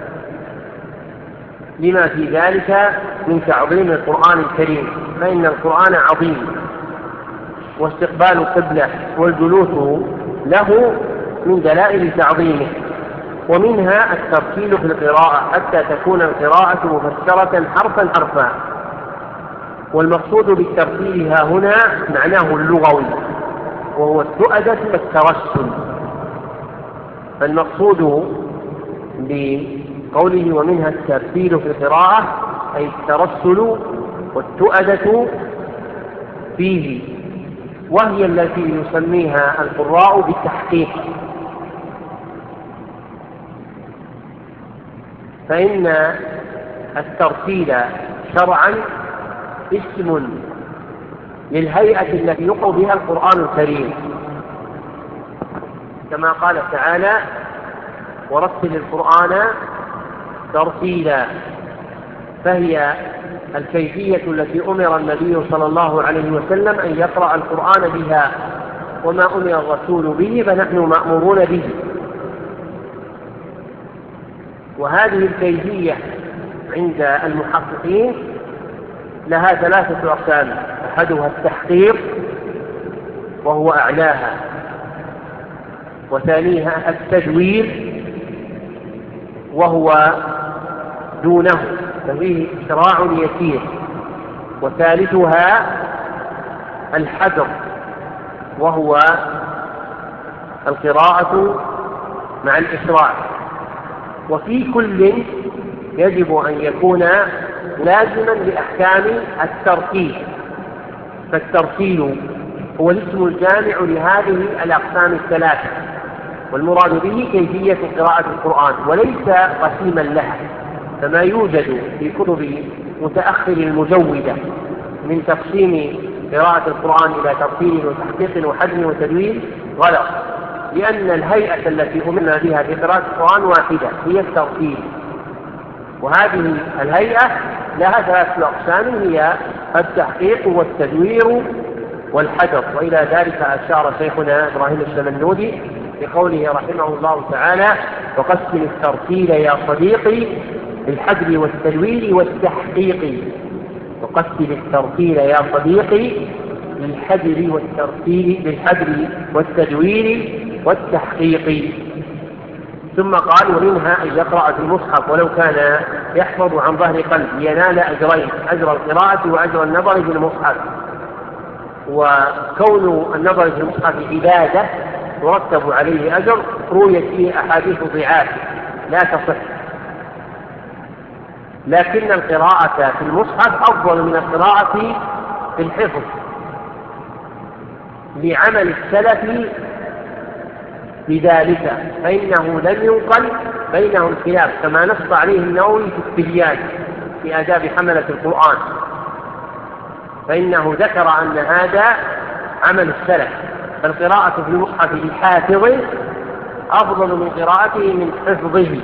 لما في ذلك من تعظيم القرآن الكريم، فإن القرآن عظيم، واستقبال القبلة والجلوس له من دلائل تعظيمه. ومنها الترتيل في القراءة حتى تكون القراءة مفسرة حرفا حرفا، والمقصود بالترتيل ها هنا معناه اللغوي، وهو التؤدة والترسل. فالمقصود بقوله ومنها الترتيل في القراءة أي الترسل والتؤدة فيه، وهي التي يسميها القراء بالتحقيق، فإن الترتيل شرعا اسم للهيئة التي يقرأ بها القرآن الكريم، كما قال تعالى ورتل القرآن ترتيلا، فهي الكيفية التي أمر النبي صلى الله عليه وسلم أن يقرأ القرآن بها، وما أمر الرسول به فنحن مأمورون به. وهذه الكيفية عند المحققين لها ثلاثة أقسام: أحدها التحقيق وهو أعلاها، وثانيها التدوير وهو دونه ففيه إسراع يسير، وثالثها الحذر وهو القراءة مع الإسراع. وفي كل يجب أن يكون لازما لأحكام الترتيل، فالترتيل هو الاسم الجامع لهذه الأقسام الثلاثة، والمراد به كيفية قراءة القرآن وليس قسيما لها، فما يوجد في كتب متأخر المجودة من تقسيم قراءة القرآن إلى ترتيل وتحقيق وحجم وتدوين غلط، لأن الهيئة التي أمرنا بها في قراءة القرآن واحدة هي الترتيل، وهذه الهيئة لها ثلاثة أقسام هي التحقيق والتدوير والحذر، وإلى ذلك أشار شيخنا إبراهيم الشمنودي بقوله رحمه الله تعالى: وقسم الترتيل يا صديقي بالحذر والتدوير والتحقيق. وقسم الترتيل يا صديقي بالحذر والترتيل بالحذر والتدوير والتحقيق. ثم قال: ومنها أن يقرأ في المصحف ولو كان يحفظ عن ظهر قلب ينال أجرين: أجر القراءة وأجر النظر في المصحف. وكون النظر في المصحف عبادة يرتب عليه أجر رويت فيه أحاديث ضعاف لا تصح، لكن القراءة في المصحف أفضل من القراءة في الحفظ لعمل السلف بذلك، فإنه لم ينقل بينهم خلاف كما نص عليه النووي في التبيان في آداب حملة القرآن، فإنه ذكر أن هذا عمل السلف، فالقراءة في المصحف للحافظ أفضل من قراءته من حفظه،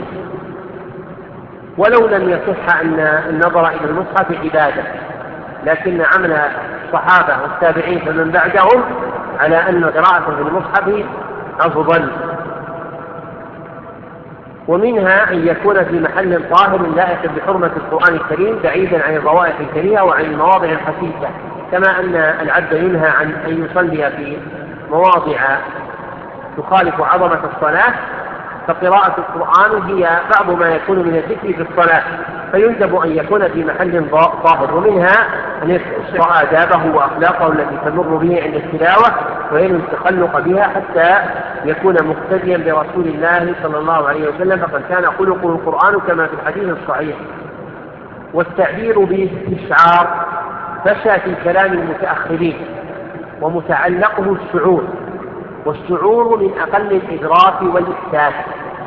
ولو لم يصح أن النظر إلى المصحف عبادة، لكن عمل الصحابة والتابعين فمن بعدهم على أن قراءة في المصحف أفضل. ومنها أن يكون في محل طاهر لائق بحرمة القرآن الكريم بعيدا عن الروائح الكريهة وعن المواضع الخسيسة، كما أن العبد ينهى عن أن يصلي في مواضع تخالف عظمة الصلاة، فقراءة القرآن هي بعض ما يكون من الذكر في الصلاة، فيندب أن يكون في محل طاهر. ومنها أن يستشعر آدابه وأخلاقه التي تمر به عند التلاوة وينوي التخلق بها حتى يكون مقتديا برسول الله صلى الله عليه وسلم، فقد كان خلقه القرآن كما في الحديث الصحيح. والتعبير باستشعار فشى في كلام المتأخرين، ومتعلقه الشعور، والشعور من أقل الإدراك والإحساس،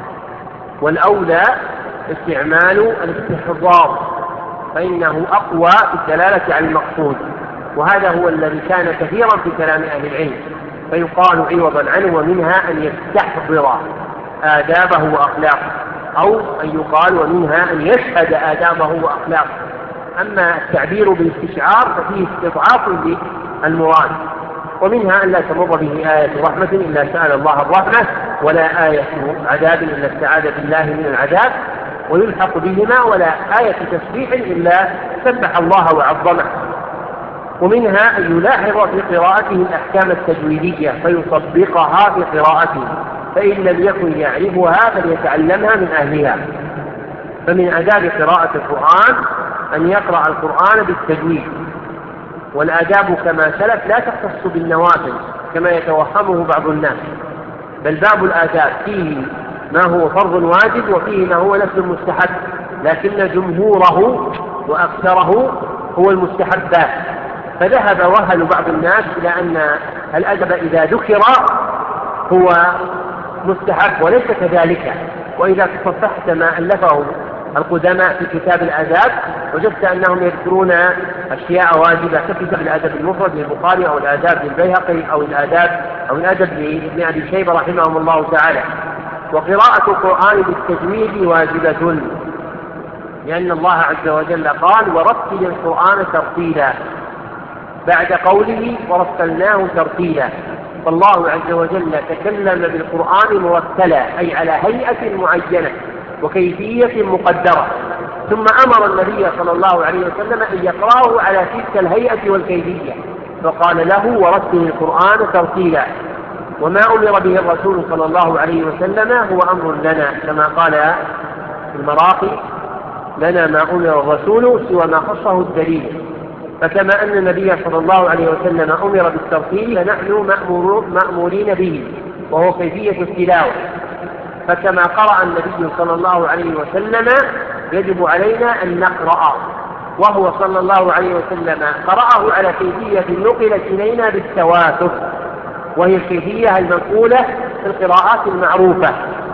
والأولى استعمال الاستحضار فإنه أقوى في الدلالة على المقصود، وهذا هو الذي كان كثيرا في كلام أهل العلم، فيقال عوضا عنه ومنها أن يستحضر آدابه وأخلاقه، أو أن يقال ومنها أن يشهد آدابه وأخلاقه. أما التعبير بالاستشعار ففيه استضعاف للمراد. ومنها أن لا تمر به آية رحمة إلا سأل الله الرحمة، ولا آية عذاب إلا استعاذ بالله من العذاب، ويلحق بهما ولا آية تسبيح إلا سبح الله وعظمه. ومنها أن يلاحظ في قراءته الأحكام التجويدية فيطبقها في قراءته، فإن لم يكن يعرفها فليتعلمها من أهلها. فمن آداب قراءة القرآن أن يقرأ القرآن بالتجويد، والآداب كما سلف لا تختص بالنوافل كما يتوهمه بعض الناس، بل باب الآداب فيه ما هو فرض واجب وفيه ما هو نفس المستحب، لكن جمهوره وأكثره هو المستحبات. فذهب وهل بعض الناس إلى أن الأدب إذا ذكر هو مستحب، وليس كذلك. وإذا تصفحت ما ألفه القدماء في كتاب الآداب وجدت أنهم يذكرون أشياء واجبة ككتاب الأدب المفرد للبخاري أو الآداب للبيهقي أو الآداب أو الأدب لابن أبي شيبة رحمهم الله تعالى. وقراءة القرآن بالتجويد واجبة، لأن الله عز وجل قال ورتل القرآن ترتيلا بعد قوله ورتلناه ترتيلا، فالله عز وجل تكلم بالقرآن مرتلا أي على هيئة معينة وكيفية مقدرة، ثم أمر النبي صلى الله عليه وسلم أن يقرأه على تلك الهيئة والكيفية، فقال له ورتل القرآن ترتيلا. وما أمر به الرسول صلى الله عليه وسلم هو أمر لنا، كما قال في المراقي لنا ما أمر الرسول سوى ما خصه الدليل. فكما أن النبي صلى الله عليه وسلم أمر بالترتيل فنحن مأمورين به، وهو كيفية التلاوة. فكما قرأ النبي صلى الله عليه وسلم يجب علينا أن نقرأ، وهو صلى الله عليه وسلم قرأه على كيفية نقلت إلينا بالتواتر، وهي الكيفية المنقولة في القراءات المعروفة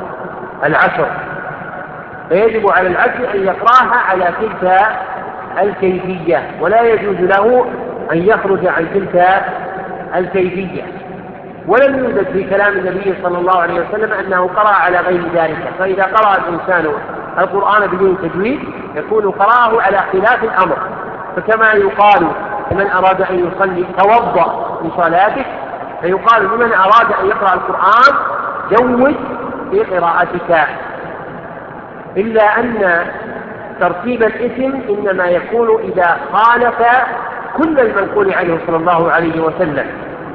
العشر، فيجب على العبد أن يقرأها على تلك الكيفية، ولا يجوز له أن يخرج عن تلك الكيفية. ولم يوجد في كلام النبي صلى الله عليه وسلم أنه قرأ على غير ذلك، فإذا قرأ الإنسان القرآن بدون تجويد يكون قرأه على خلاف الأمر. فكما يقال لمن أراد أن يصلي توضأ لصلاتك، فيقال لمن أراد أن يقرأ القرآن جود في قراءتك، إلا أن ترتيب الاسم إنما يكون إذا خالف كل المنقول عنه صلى الله عليه وسلم.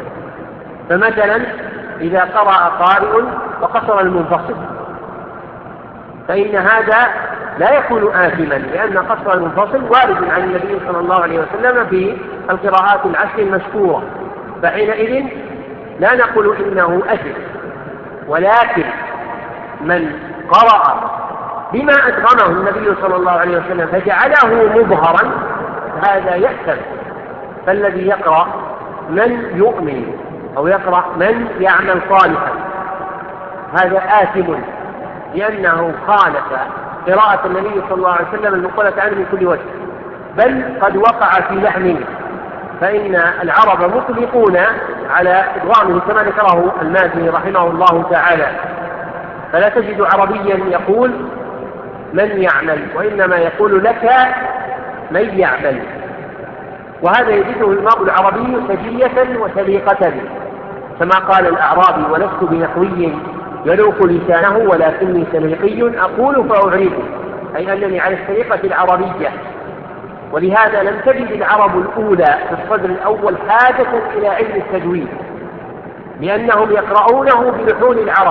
فمثلا إذا قرأ قارئ وقصر المنفصل فإن هذا لا يكون آثما، لأن قصر المنفصل وارد عن النبي صلى الله عليه وسلم في القراءات العشر المشهورة، فحينئذ لا نقول إنه أثم. ولكن من قرأ بما أدغمه النبي صلى الله عليه وسلم فجعله مظهرا هذا يأثم. فالذي يقرأ من يؤمن أو يقرأ من يعمل صالحا هذا آثم، لأنه خالف قراءة النبي صلى الله عليه وسلم المنقولة عنه من كل وجه، بل قد وقع في لحن، فإن العرب مطلقون على إدغامه كما ذكره المازني رحمه الله تعالى، فلا تجد عربيا يقول من يعمل، وإنما يقول لك من يعمل، وهذا يجده المرء العربي سجية وسليقة، كما قال الأعرابي ولست بنحوي يلوق لسانه ولكني سليقي أقول فأعرض، أي أنني على الطريقة العربية. ولهذا لم تجد العرب الأولى في الصدر الأول حاجة إلى علم التجويد، لأنهم يقرؤونه بلحون العرب.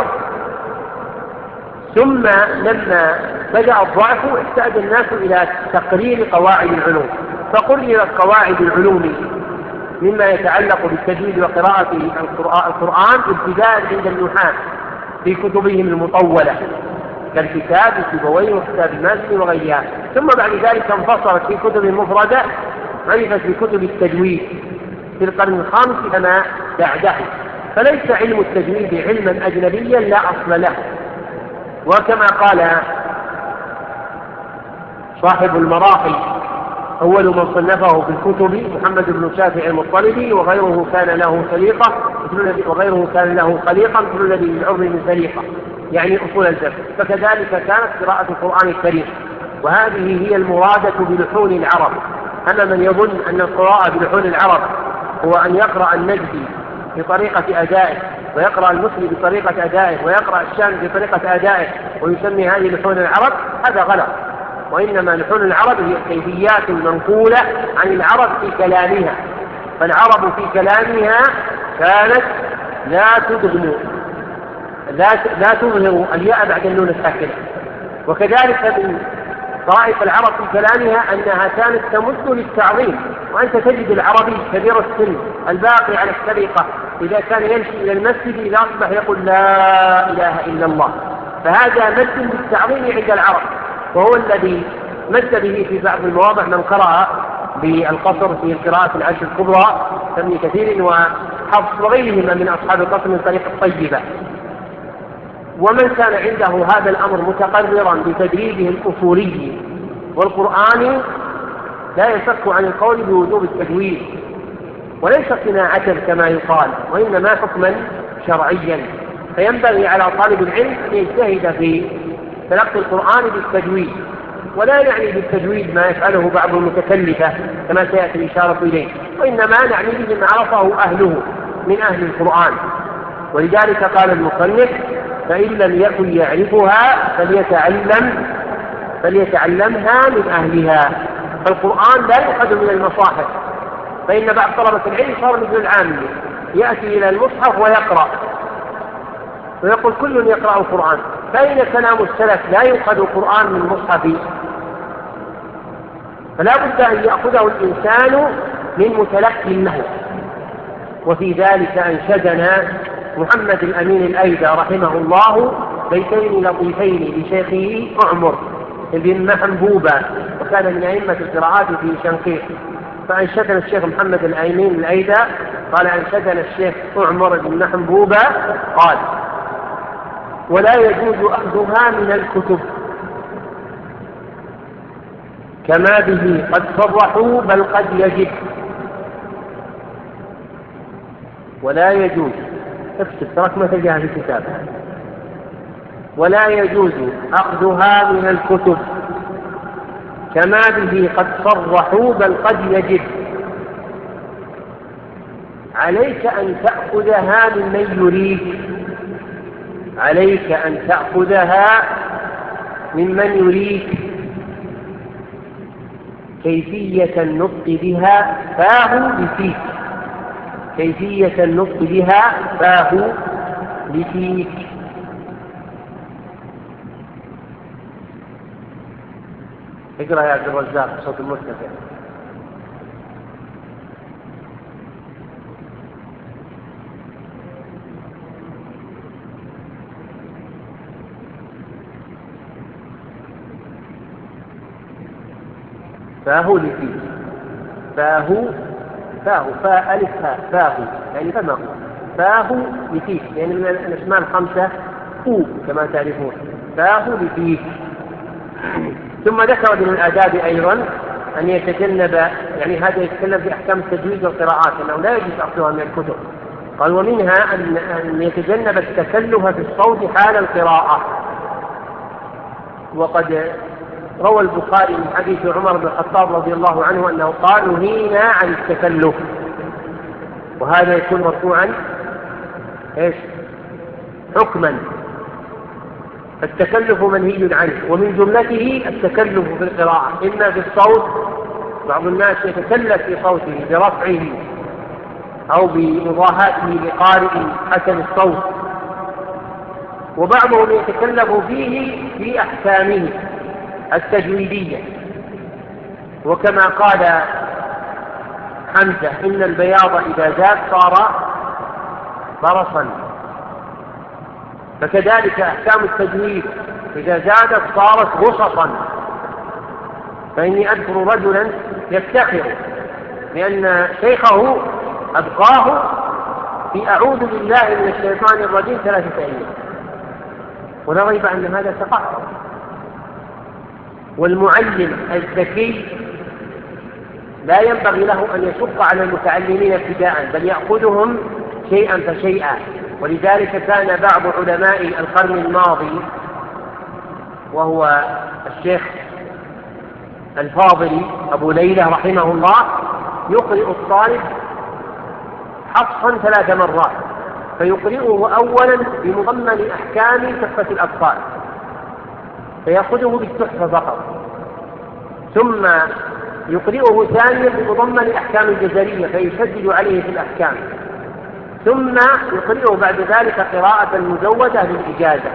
ثم لما بدأ الضعف احتاج الناس إلى تقرير قواعد العلوم، فقررت قواعد العلوم مما يتعلق بالتجويد وقراءة القرآن ابتداء عند النحاة في كتبهم المطولة كالكتاب السيبويه وكتاب المازني وغيرها، ثم بعد ذلك انفصلت في كتب مفردة عرفت بكتب التجويد في القرن الخامس كما بعده. فليس علم التجويد علما أجنبيا لا أصل له، وكما قال صاحب المراقي أول من صنفه في الكتب محمد بن شافع المطلبي وغيره كان له سليقة وغيره كان له خليقة مثل الذي للعرب من سليقة، يعني أصول الفقه. فكذلك كانت قراءة القرآن الكريم، وهذه هي المرادة بلحون العرب. أما من يظن أن القراءة بلحون العرب هو أن يقرأ النجدي بطريقة أدائه ويقرأ المصري بطريقة أدائه ويقرأ الشام بطريقة أدائه ويسمي هذه لحون العرب، هذا غلط. وإنما لحون العرب هي كيفيات منقولة عن العرب في كلامها، فالعرب في كلامها كانت لا تدغم لا لا تظهر الياء بعد النون الساكنة. وكذلك من طائف العرب في كلامها أنها كانت تمد للتعظيم، وأنت تجد العربي كبير السن الباقي على السرقة إذا كان يمشي إلى المسجد إذا أصبح يقول لا إله إلا الله، فهذا مد للتعظيم عند العرب، وهو الذي مد به في بعض المواضع من قرأ بالقصر في القراءة العشر الكبرى كابن كثير وحفص وغيرهما من أصحاب القصر من طريق الطيبة. ومن كان عنده هذا الأمر متقررا بتدريبه الأصولي والقرآني لا يشك عن القول بوجوب التجويد، وليس صناعة كما يقال، وإنما حكما شرعيا. فينبغي على طالب العلم أن يجتهد في تلقي القرآن بالتجويد، ولا يعني بالتجويد ما يفعله بعض المتكلفة كما سيأتي الإشارة إليه، وإنما نعني به ما عرفه أهله من أهل القرآن. ولذلك قال المصنف فإن لم يكن يعرفها فليتعلم فليتعلمها من أهلها. فالقرآن لا يؤخذ من المصاحف، فإن بعض طلبة العلم صار مثل العامي يأتي إلى المصحف ويقرأ ويقول كل يقرأ القرآن، فإن كلام السلف لا يؤخذ القرآن من المصحف، فلا بد أن يأخذه الإنسان من متلقي له. وفي ذلك أنشدنا محمد الأمين الأيدى رحمه الله بيتين لطيفين لشيخه أعمر بن محبوبة، وكان من أئمة القراءات في شنقيط. فأنشدنا الشيخ محمد الأمين الأيدى قال أنشدنا الشيخ أعمر بن محبوبة قال ولا يجوز أخذها من الكتب كما به قد صرحوا بل قد يجب. ولا يجوز اكتب ترك ما تجاه في الكتاب. ولا يجوز أخذها من الكتب كما به قد صرحوا بل قد يجب. عليك أن تأخذها ممن يريد عليك أن تأخذها ممن يريد كيفية النطق بها فاه لفيك كيفية النطق بها فاه لفيك. اقرأ يا عبد الرزاق صوت المرتفع. فاه لفيك فاه فاه فاء ألف هاء فاه يعني فما هو فاه لفيك يعني من الأسماء الخمسة فو كما تعرفون فاه لفيك. ثم ذكر من الآداب أيضا أن يتجنب يعني هذا يتكلم في أحكام التجويد والقراءات أنه لا يجوز أخذها من الكتب. قال ومنها أن, أن يتجنب التكلف في الصوت حال القراءة. وقد روى البخاري من حديث عمر بن الخطاب رضي الله عنه أنه قال نهينا عن التكلف، وهذا يكون مرفوعا ايش حكما فالتكلف منهي عنه، ومن جملته التكلف في القراءة، إما بالصوت، بعض الناس يتكلف في صوته برفعه أو بمضاهاته لقارئ حسن الصوت، وبعضهم يتكلف فيه في أحكامه التجويدية، وكما قال حمزة إن البياض إذا زاد صار برصا، فكذلك أحكام التجويد إذا زادت صارت غصصا. فإني أذكر رجلا يفتخر لأن شيخه أبقاه في أعوذ بالله من الشيطان الرجيم ثلاثة أيام، ولا ريب أن هذا تقعر. والمعلم الذكي لا ينبغي له أن يشق على المتعلمين ابتداء، بل يأخذهم شيئا فشيئا. ولذلك كان بعض علماء القرن الماضي وهو الشيخ الفاضل أبو ليلى رحمه الله يقرئ الطالب حصا ثلاث مرات، فيقرئه أولا بمضمن أحكام تحفة الأطفال فيأخذه بالتحفة فقط، ثم يقرئه ثانيا بمضمن أحكام الجزرية فيشدد عليه في الأحكام، ثم يقرئه بعد ذلك قراءة مزودة للإجازة.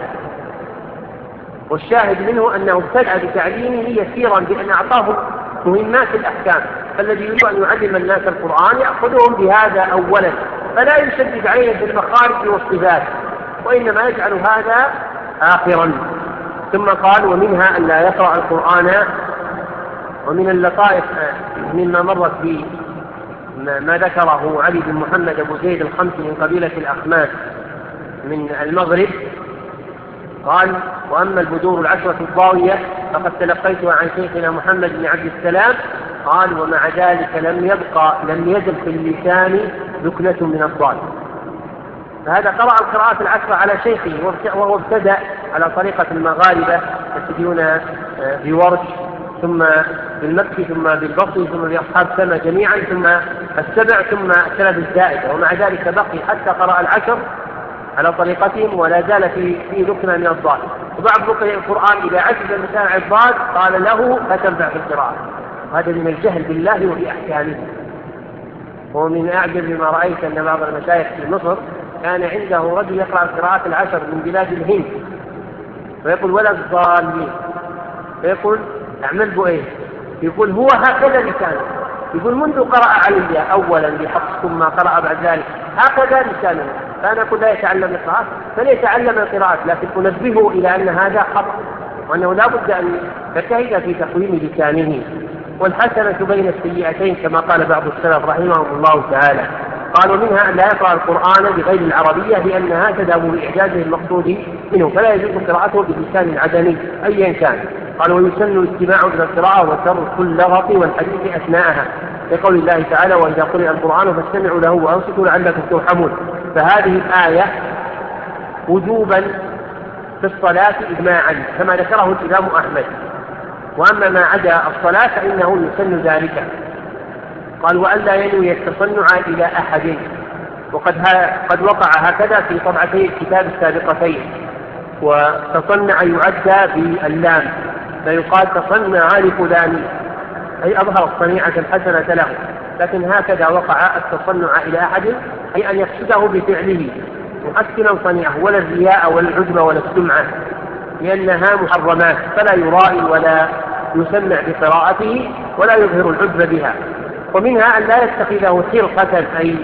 والشاهد منه أنه ابتدأ بتعليمه يسيرا بأن أعطاه مهمات الأحكام، فالذي يريد أن يعلم الناس القرآن يأخذهم بهذا أولا، فلا يشدد عليهم في المخارج والصفات، وإنما يجعل هذا آخرا. ثم قال ومنها أن لا يقرأ القرآن. ومن اللطائف مما مرت به ما ذكره علي بن محمد أبو زيد الخمسي من قبيلة الأخماس من المغرب، قال وأما البدور العشرة الضاوية فقد تلقيتها عن شيخنا محمد بن عبد السلام، قال ومع ذلك لم يبقى لم يزل في اللسان لكنة من الضال. فهذا قرأ القراءات العشرة على شيخه وهو ابتدأ على طريقة المغاربة يبتدئون بورش ثم بالمكي ثم بالبصري ثم بأصحاب سما جميعا ثم السبع ثم الثلاث الزائدة، ومع ذلك بقي حتى قرأ العشر على طريقتهم ولا زال في في لكنة من الضال. وبعض مقرئ القرآن إذا عجز المسامع الضال قال له لا تنفع في القراءة، وهذا من الجهل بالله وبأحكامه. ومن أعجب ما رأيت أن بعض المشايخ في مصر كان عنده رجل يقرأ القراءات العشر من بلاد الهند ويقول ولا الضالين، فيقول أعمل به إيه؟ يقول هو هكذا لسانه، يقول منذ قرأ علي أولا بحفص ثم قرأ بعد ذلك هكذا لسانه. فأنا أقول لا يتعلم القراءات فليتعلم القراءات، لكن أنبهه إلى أن هذا خطأ وأنه لا بد أن يجتهد في تقويم لسانه. والحسنة بين السيئتين كما قال بعض السلف رحمهم الله تعالى، قالوا منها أن لا يقرأ القرآن بغير العربية لأنها تذهب بإعجازه المقصود منه، فلا يجوز قراءته باللسان العدمي أيا كان. قالوا ويسن الاستماع إلى القراءة وترك اللغط والحديث أثناءها، لقول الله تعالى وإذا قرئ القرآن فاستمعوا له وأنصتوا لعلكم ترحمون. فهذه الآية وجوبا في الصلاة إجماعا كما ذكره الإمام أحمد، وأما ما عدا الصلاة فإنه يسن ذلك. قال وألا ينوي التصنع إلى أحد، وقد قد وقع هكذا في طبعتي الكتاب السابقتين، وتصنع يعدى باللام فيقال تصنع لفلان أي أظهر الصنيعة الحسنة له، لكن هكذا وقع التصنع إلى أحد أي أن يقصده بفعله محسنا صنيعه، ولا الرياء ولا العجب ولا السمعة لأنها محرمات، فلا يرائي ولا يسمع بقراءته ولا يظهر العجب بها. ومنها أن لا يتخذه سرقة أي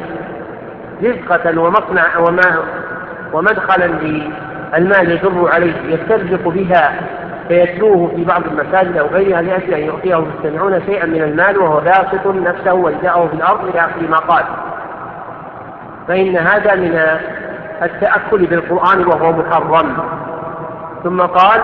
رزقة ومصنع وما ومدخلا للمال يجر عليه يسترزق بها فيتلوه في بعض المساجد أو غيرها لأجل أن يعطيه المستمعون شيئا من المال وهو باسط نفسه وإلجاءه في الأرض إلى آخر ما قال، فإن هذا من التأكل بالقرآن وهو محرم. ثم قال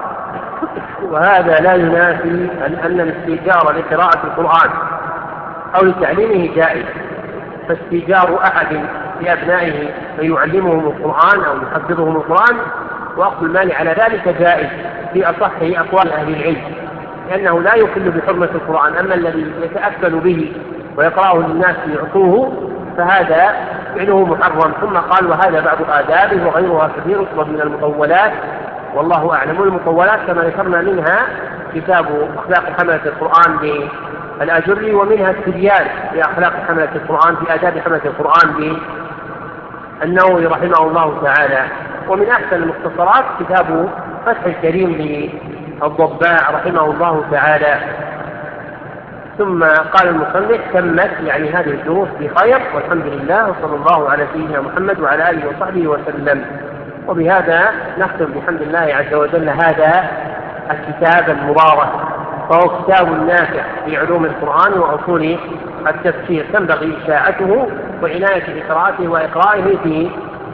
وهذا لا ينافي أن الاستئجار لقراءة القرآن أو لتعليمه جائز، فاستئجار أحد لأبنائه فيعلمهم القرآن أو يحفظهم القرآن وأخذ المال على ذلك جائز في أصح أقوال أهل العلم، لأنه لا يخل بحرمة القرآن. أما الذي يتأكل به ويقرأه للناس ليعطوه فهذا فعله محرم. ثم قال وهذا بعض آدابه وغيرها كثير من المطولات والله أعلم. والمطولات كما ذكرنا منها كتاب أخلاق حملة القرآن للآجري، ومنها التبيان لأخلاق حملة القرآن في آداب حملة القرآن للنووي رحمه الله تعالى. ومن أحسن المختصرات كتاب فتح الكريم للضباع رحمه الله تعالى. ثم قال المصنف: تمت يعني هذه الدروس بخير والحمد لله، وصلى الله على سيدنا محمد وعلى آله وصحبه وسلم. وبهذا نختم بحمد الله عز وجل هذا الكتاب المبارك، فهو كتاب نافع في علوم القرآن وأصول التفسير، تنبغي إشاعته وعناية بقراءته وإقرائه في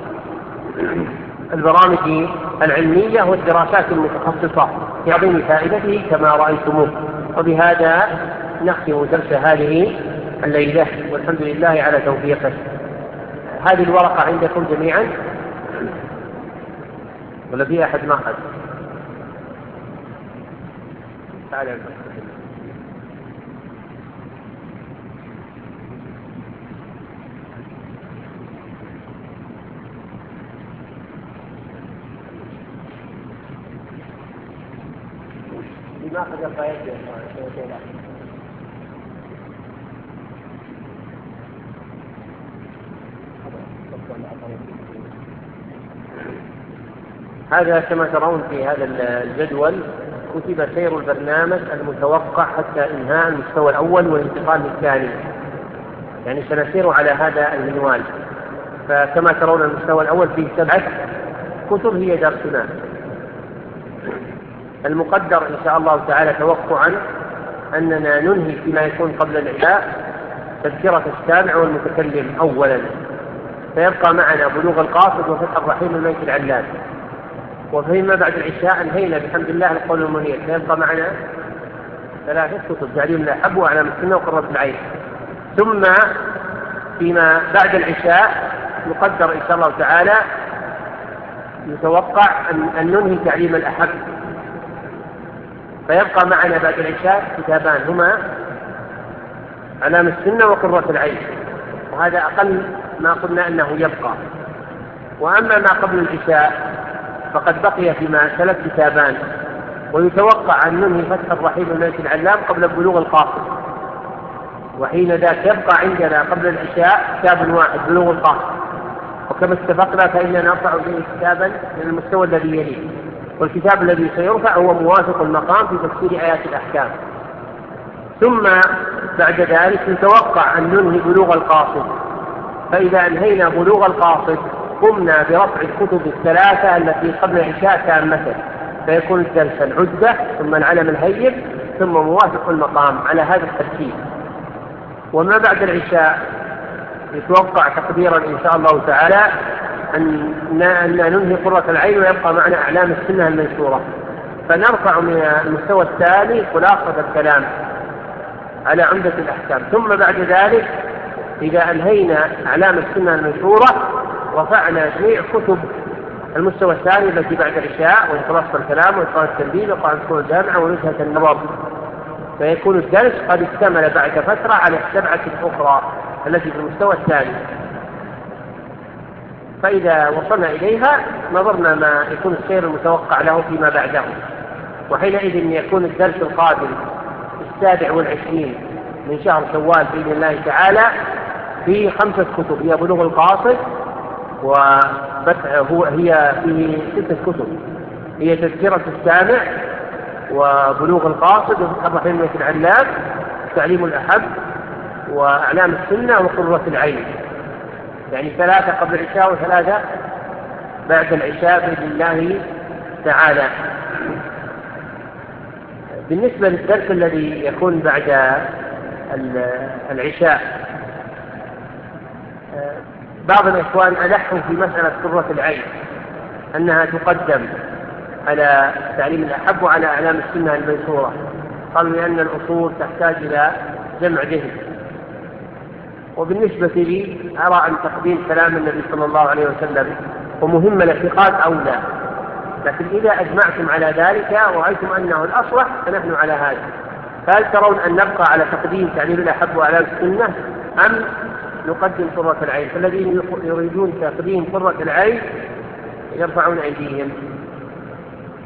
البرامج العلمية والدراسات المتخصصة في عظيم فائدته كما رأيتموه. وبهذا نختم درس هذه الليلة والحمد لله على توفيقه. هذه الورقة عندكم جميعا ولا في أحد ما أخذ؟ تعالى ما أخذ القيادة هذا كما ترون في هذا الجدول كتب سير البرنامج المتوقع حتى إنهاء المستوى الأول والانتقال للثاني، يعني سنسير على هذا المنوال. فكما ترون المستوى الأول فيه سبعة كتب هي درسنا. المقدر إن شاء الله تعالى توقعا أننا ننهي فيما يكون قبل العشاء تذكرة السامع والمتكلم أولا، فيبقى معنا بلوغ القاصد وفتح الرحيم الميت العلام، وفيما بعد العشاء انهينا بحمد الله القول المنير، فيبقى معنا ثلاثة كتب: تعليم الأحب وأعلام السنة وقرة العين. ثم فيما بعد العشاء نقدر إن شاء الله تعالى نتوقع أن ننهي تعليم الأحب، فيبقى معنا بعد العشاء كتابان هما أعلام السنة وقرة العين، وهذا أقل ما قلنا أنه يبقى. وأما ما قبل العشاء فقد بقي فيما ثلاث كتابان، ويتوقع أن ننهي فتح الرحيم الميت العلام قبل بلوغ القاصد، وحين ذاك يبقى عندنا قبل العشاء كتاب واحد بلوغ القاصد، وكما اتفقنا فإننا نرفع به كتابا من المستوى الذي يليه، والكتاب الذي سيرفع هو موافق المقام في تفسير آيات الأحكام. ثم بعد ذلك نتوقع أن ننهي بلوغ القاصد، فإذا أنهينا بلوغ القاصد قمنا برفع الكتب الثلاثة التي قبل العشاء تامة، فيكون الدرس العدة ثم العلم الهيب ثم موافق المقام على هذا الترتيب. وما بعد العشاء يتوقع تقديرا إن شاء الله تعالى أن ننهي قرة العين ويبقى معنا أعلام السنة المنشورة، فنرفع من المستوى الثاني خلاصة الكلام على عمدة الأحكام. ثم بعد ذلك إذا أنهينا أعلام السنة المنشورة رفعنا جميع كتب المستوى الثاني التي بعد العشاء، وخلاصة الكلام وإتقان التنبيه وقاعدة الكون الجامعة ونزهة النظر، فيكون الدرس قد اكتمل بعد فترة على السبعة الأخرى التي في المستوى الثاني. فإذا وصلنا إليها نظرنا ما يكون السير المتوقع له فيما بعده، وحينئذ يكون الدرس القادم السابع والعشرين من شهر شوال بإذن الله تعالى في خمسة كتب، هي بلوغ القاصد، وفتح هو هي في ستة كتب، هي تذكرة السامع وبلوغ القاصد وفتح الرحيم الميت العلام، تعليم الأحب وأعلام السنة وقرة العين، يعني ثلاثة قبل العشاء وثلاثة بعد العشاء بإذن الله تعالى. بالنسبة للدرس الذي يكون بعد العشاء، بعض الإخوان ألحوا في مسألة قرة العين أنها تقدم على تعليم الأحب وعلى أعلام السنة المنشورة، قالوا لأن الأصول تحتاج إلى جمع ذهن. وبالنسبة لي أرى أن تقديم كلام النبي صلى الله عليه وسلم ومهم الاتخاذ أولى، لكن إذا أجمعتم على ذلك ورأيتم أنه الأصلح فنحن على هذا. فهل ترون أن نبقى على تقديم تعليم الأحب وأعلام السنة أم نقدم قرة العين؟ فالذين يريدون تقديم قرة العين يرفعون أيديهم.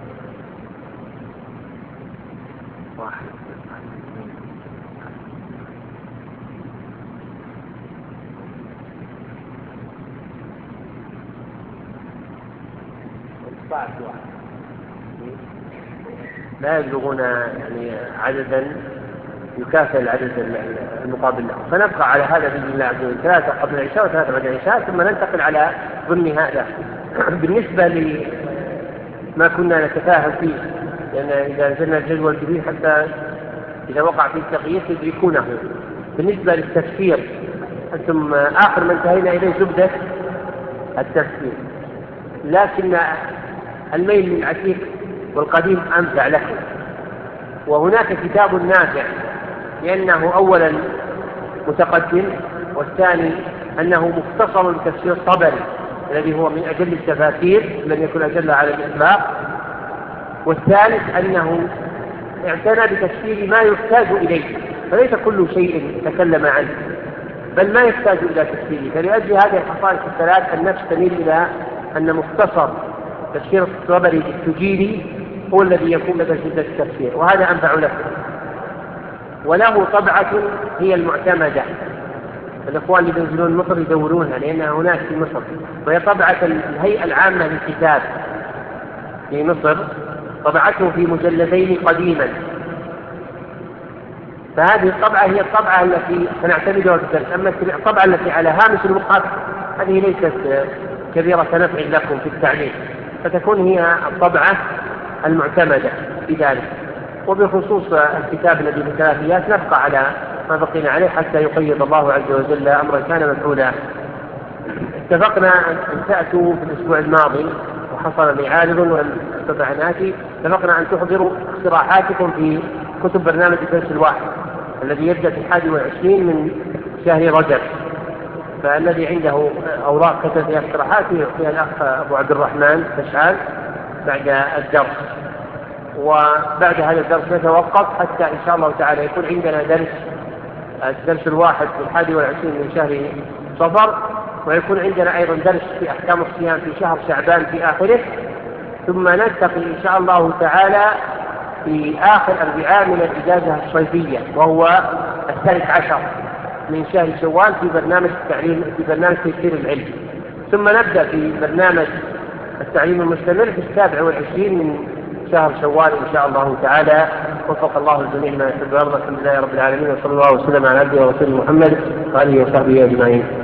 لا يبلغون يعني عددا يكافئ العدد المقابل له، فنبقى على هذا بإذن الله عز وجل، ثلاثة قبل العشاء وثلاثة بعد العشاء، ثم ننتقل على ضمن هذا. بالنسبة لما كنا نتفاهم فيه، لأن إذا نزلنا الجدول الجديد حتى إذا وقع فيه تغيير تدركونه. بالنسبة للتفسير أنتم آخر ما انتهينا إليه زبدة التفسير، لكن الميل للعتيق والقديم أنفع لكم. وهناك كتاب نافع لأنه أولا متقدم، والثاني أنه مختصر لتفسير الطبري الذي هو من أجل التفاسير لم يكن أجل على الإطلاق، والثالث أنه اعتنى بتفسير ما يحتاج إليه، فليس كل شيء تكلم عنه بل ما يحتاج إلى تفسيره. فلأجل هذه الخصائص الثلاث النفس تميل إلى أن مختصر تفسير الطبري بالتجيري هو الذي يكون لدى شدة التفسير، وهذا أنفع لكم. وله طبعة هي المعتمدة، الإخوان اللي ينزلون مصر يدورونها لأنها هناك في مصر، وهي طبعة الهيئة العامة للكتاب في مصر، طبعته في مجلدين قديما. فهذه الطبعة هي الطبعة التي سنعتمدها في الدرس. أما الطبعة التي على هامش المصحف هذه ليست كبيرة نفع لكم في التعليم، فتكون هي الطبعة المعتمدة في ذلك. وبخصوص الكتاب الذي بالثلاثيات نبقى على ما بقينا عليه حتى يقيد الله عز وجل أمرا كان مفعولا. اتفقنا أن تأتوا في الأسبوع الماضي وحصل لي عارض ولم أستطع أن آتي، اتفقنا أن تحضروا اقتراحاتكم في كتب برنامج الدرس الواحد الذي يبدأ في الحادي والعشرين من شهر رجب. فالذي عنده أوراق كتب فيها اقتراحات يعطيها الأخ أبو عبد الرحمن تشعال بعد الدرس، وبعد هذا الدرس نتوقف حتى إن شاء الله تعالى يكون عندنا درس الدرس الواحد في الحادي والعشرين من شهر صفر، ويكون عندنا أيضا درس في أحكام الصيام في شهر شعبان في آخره، ثم نلتقي إن شاء الله تعالى في آخر أربعاء من الإجازة الصيفية وهو الثالث عشر من شهر شوال في برنامج التعليم في برنامج تيسير العلم، ثم نبدأ في برنامج التعليم المستمر في السابع والعشرين من شهر شوال إن شاء الله تعالى. وفق الله الجميع ما يحب ويرضى. الحمد لله رب العالمين، وصلى الله وسلم على عبده ورسوله محمد وآله وصحبه أجمعين.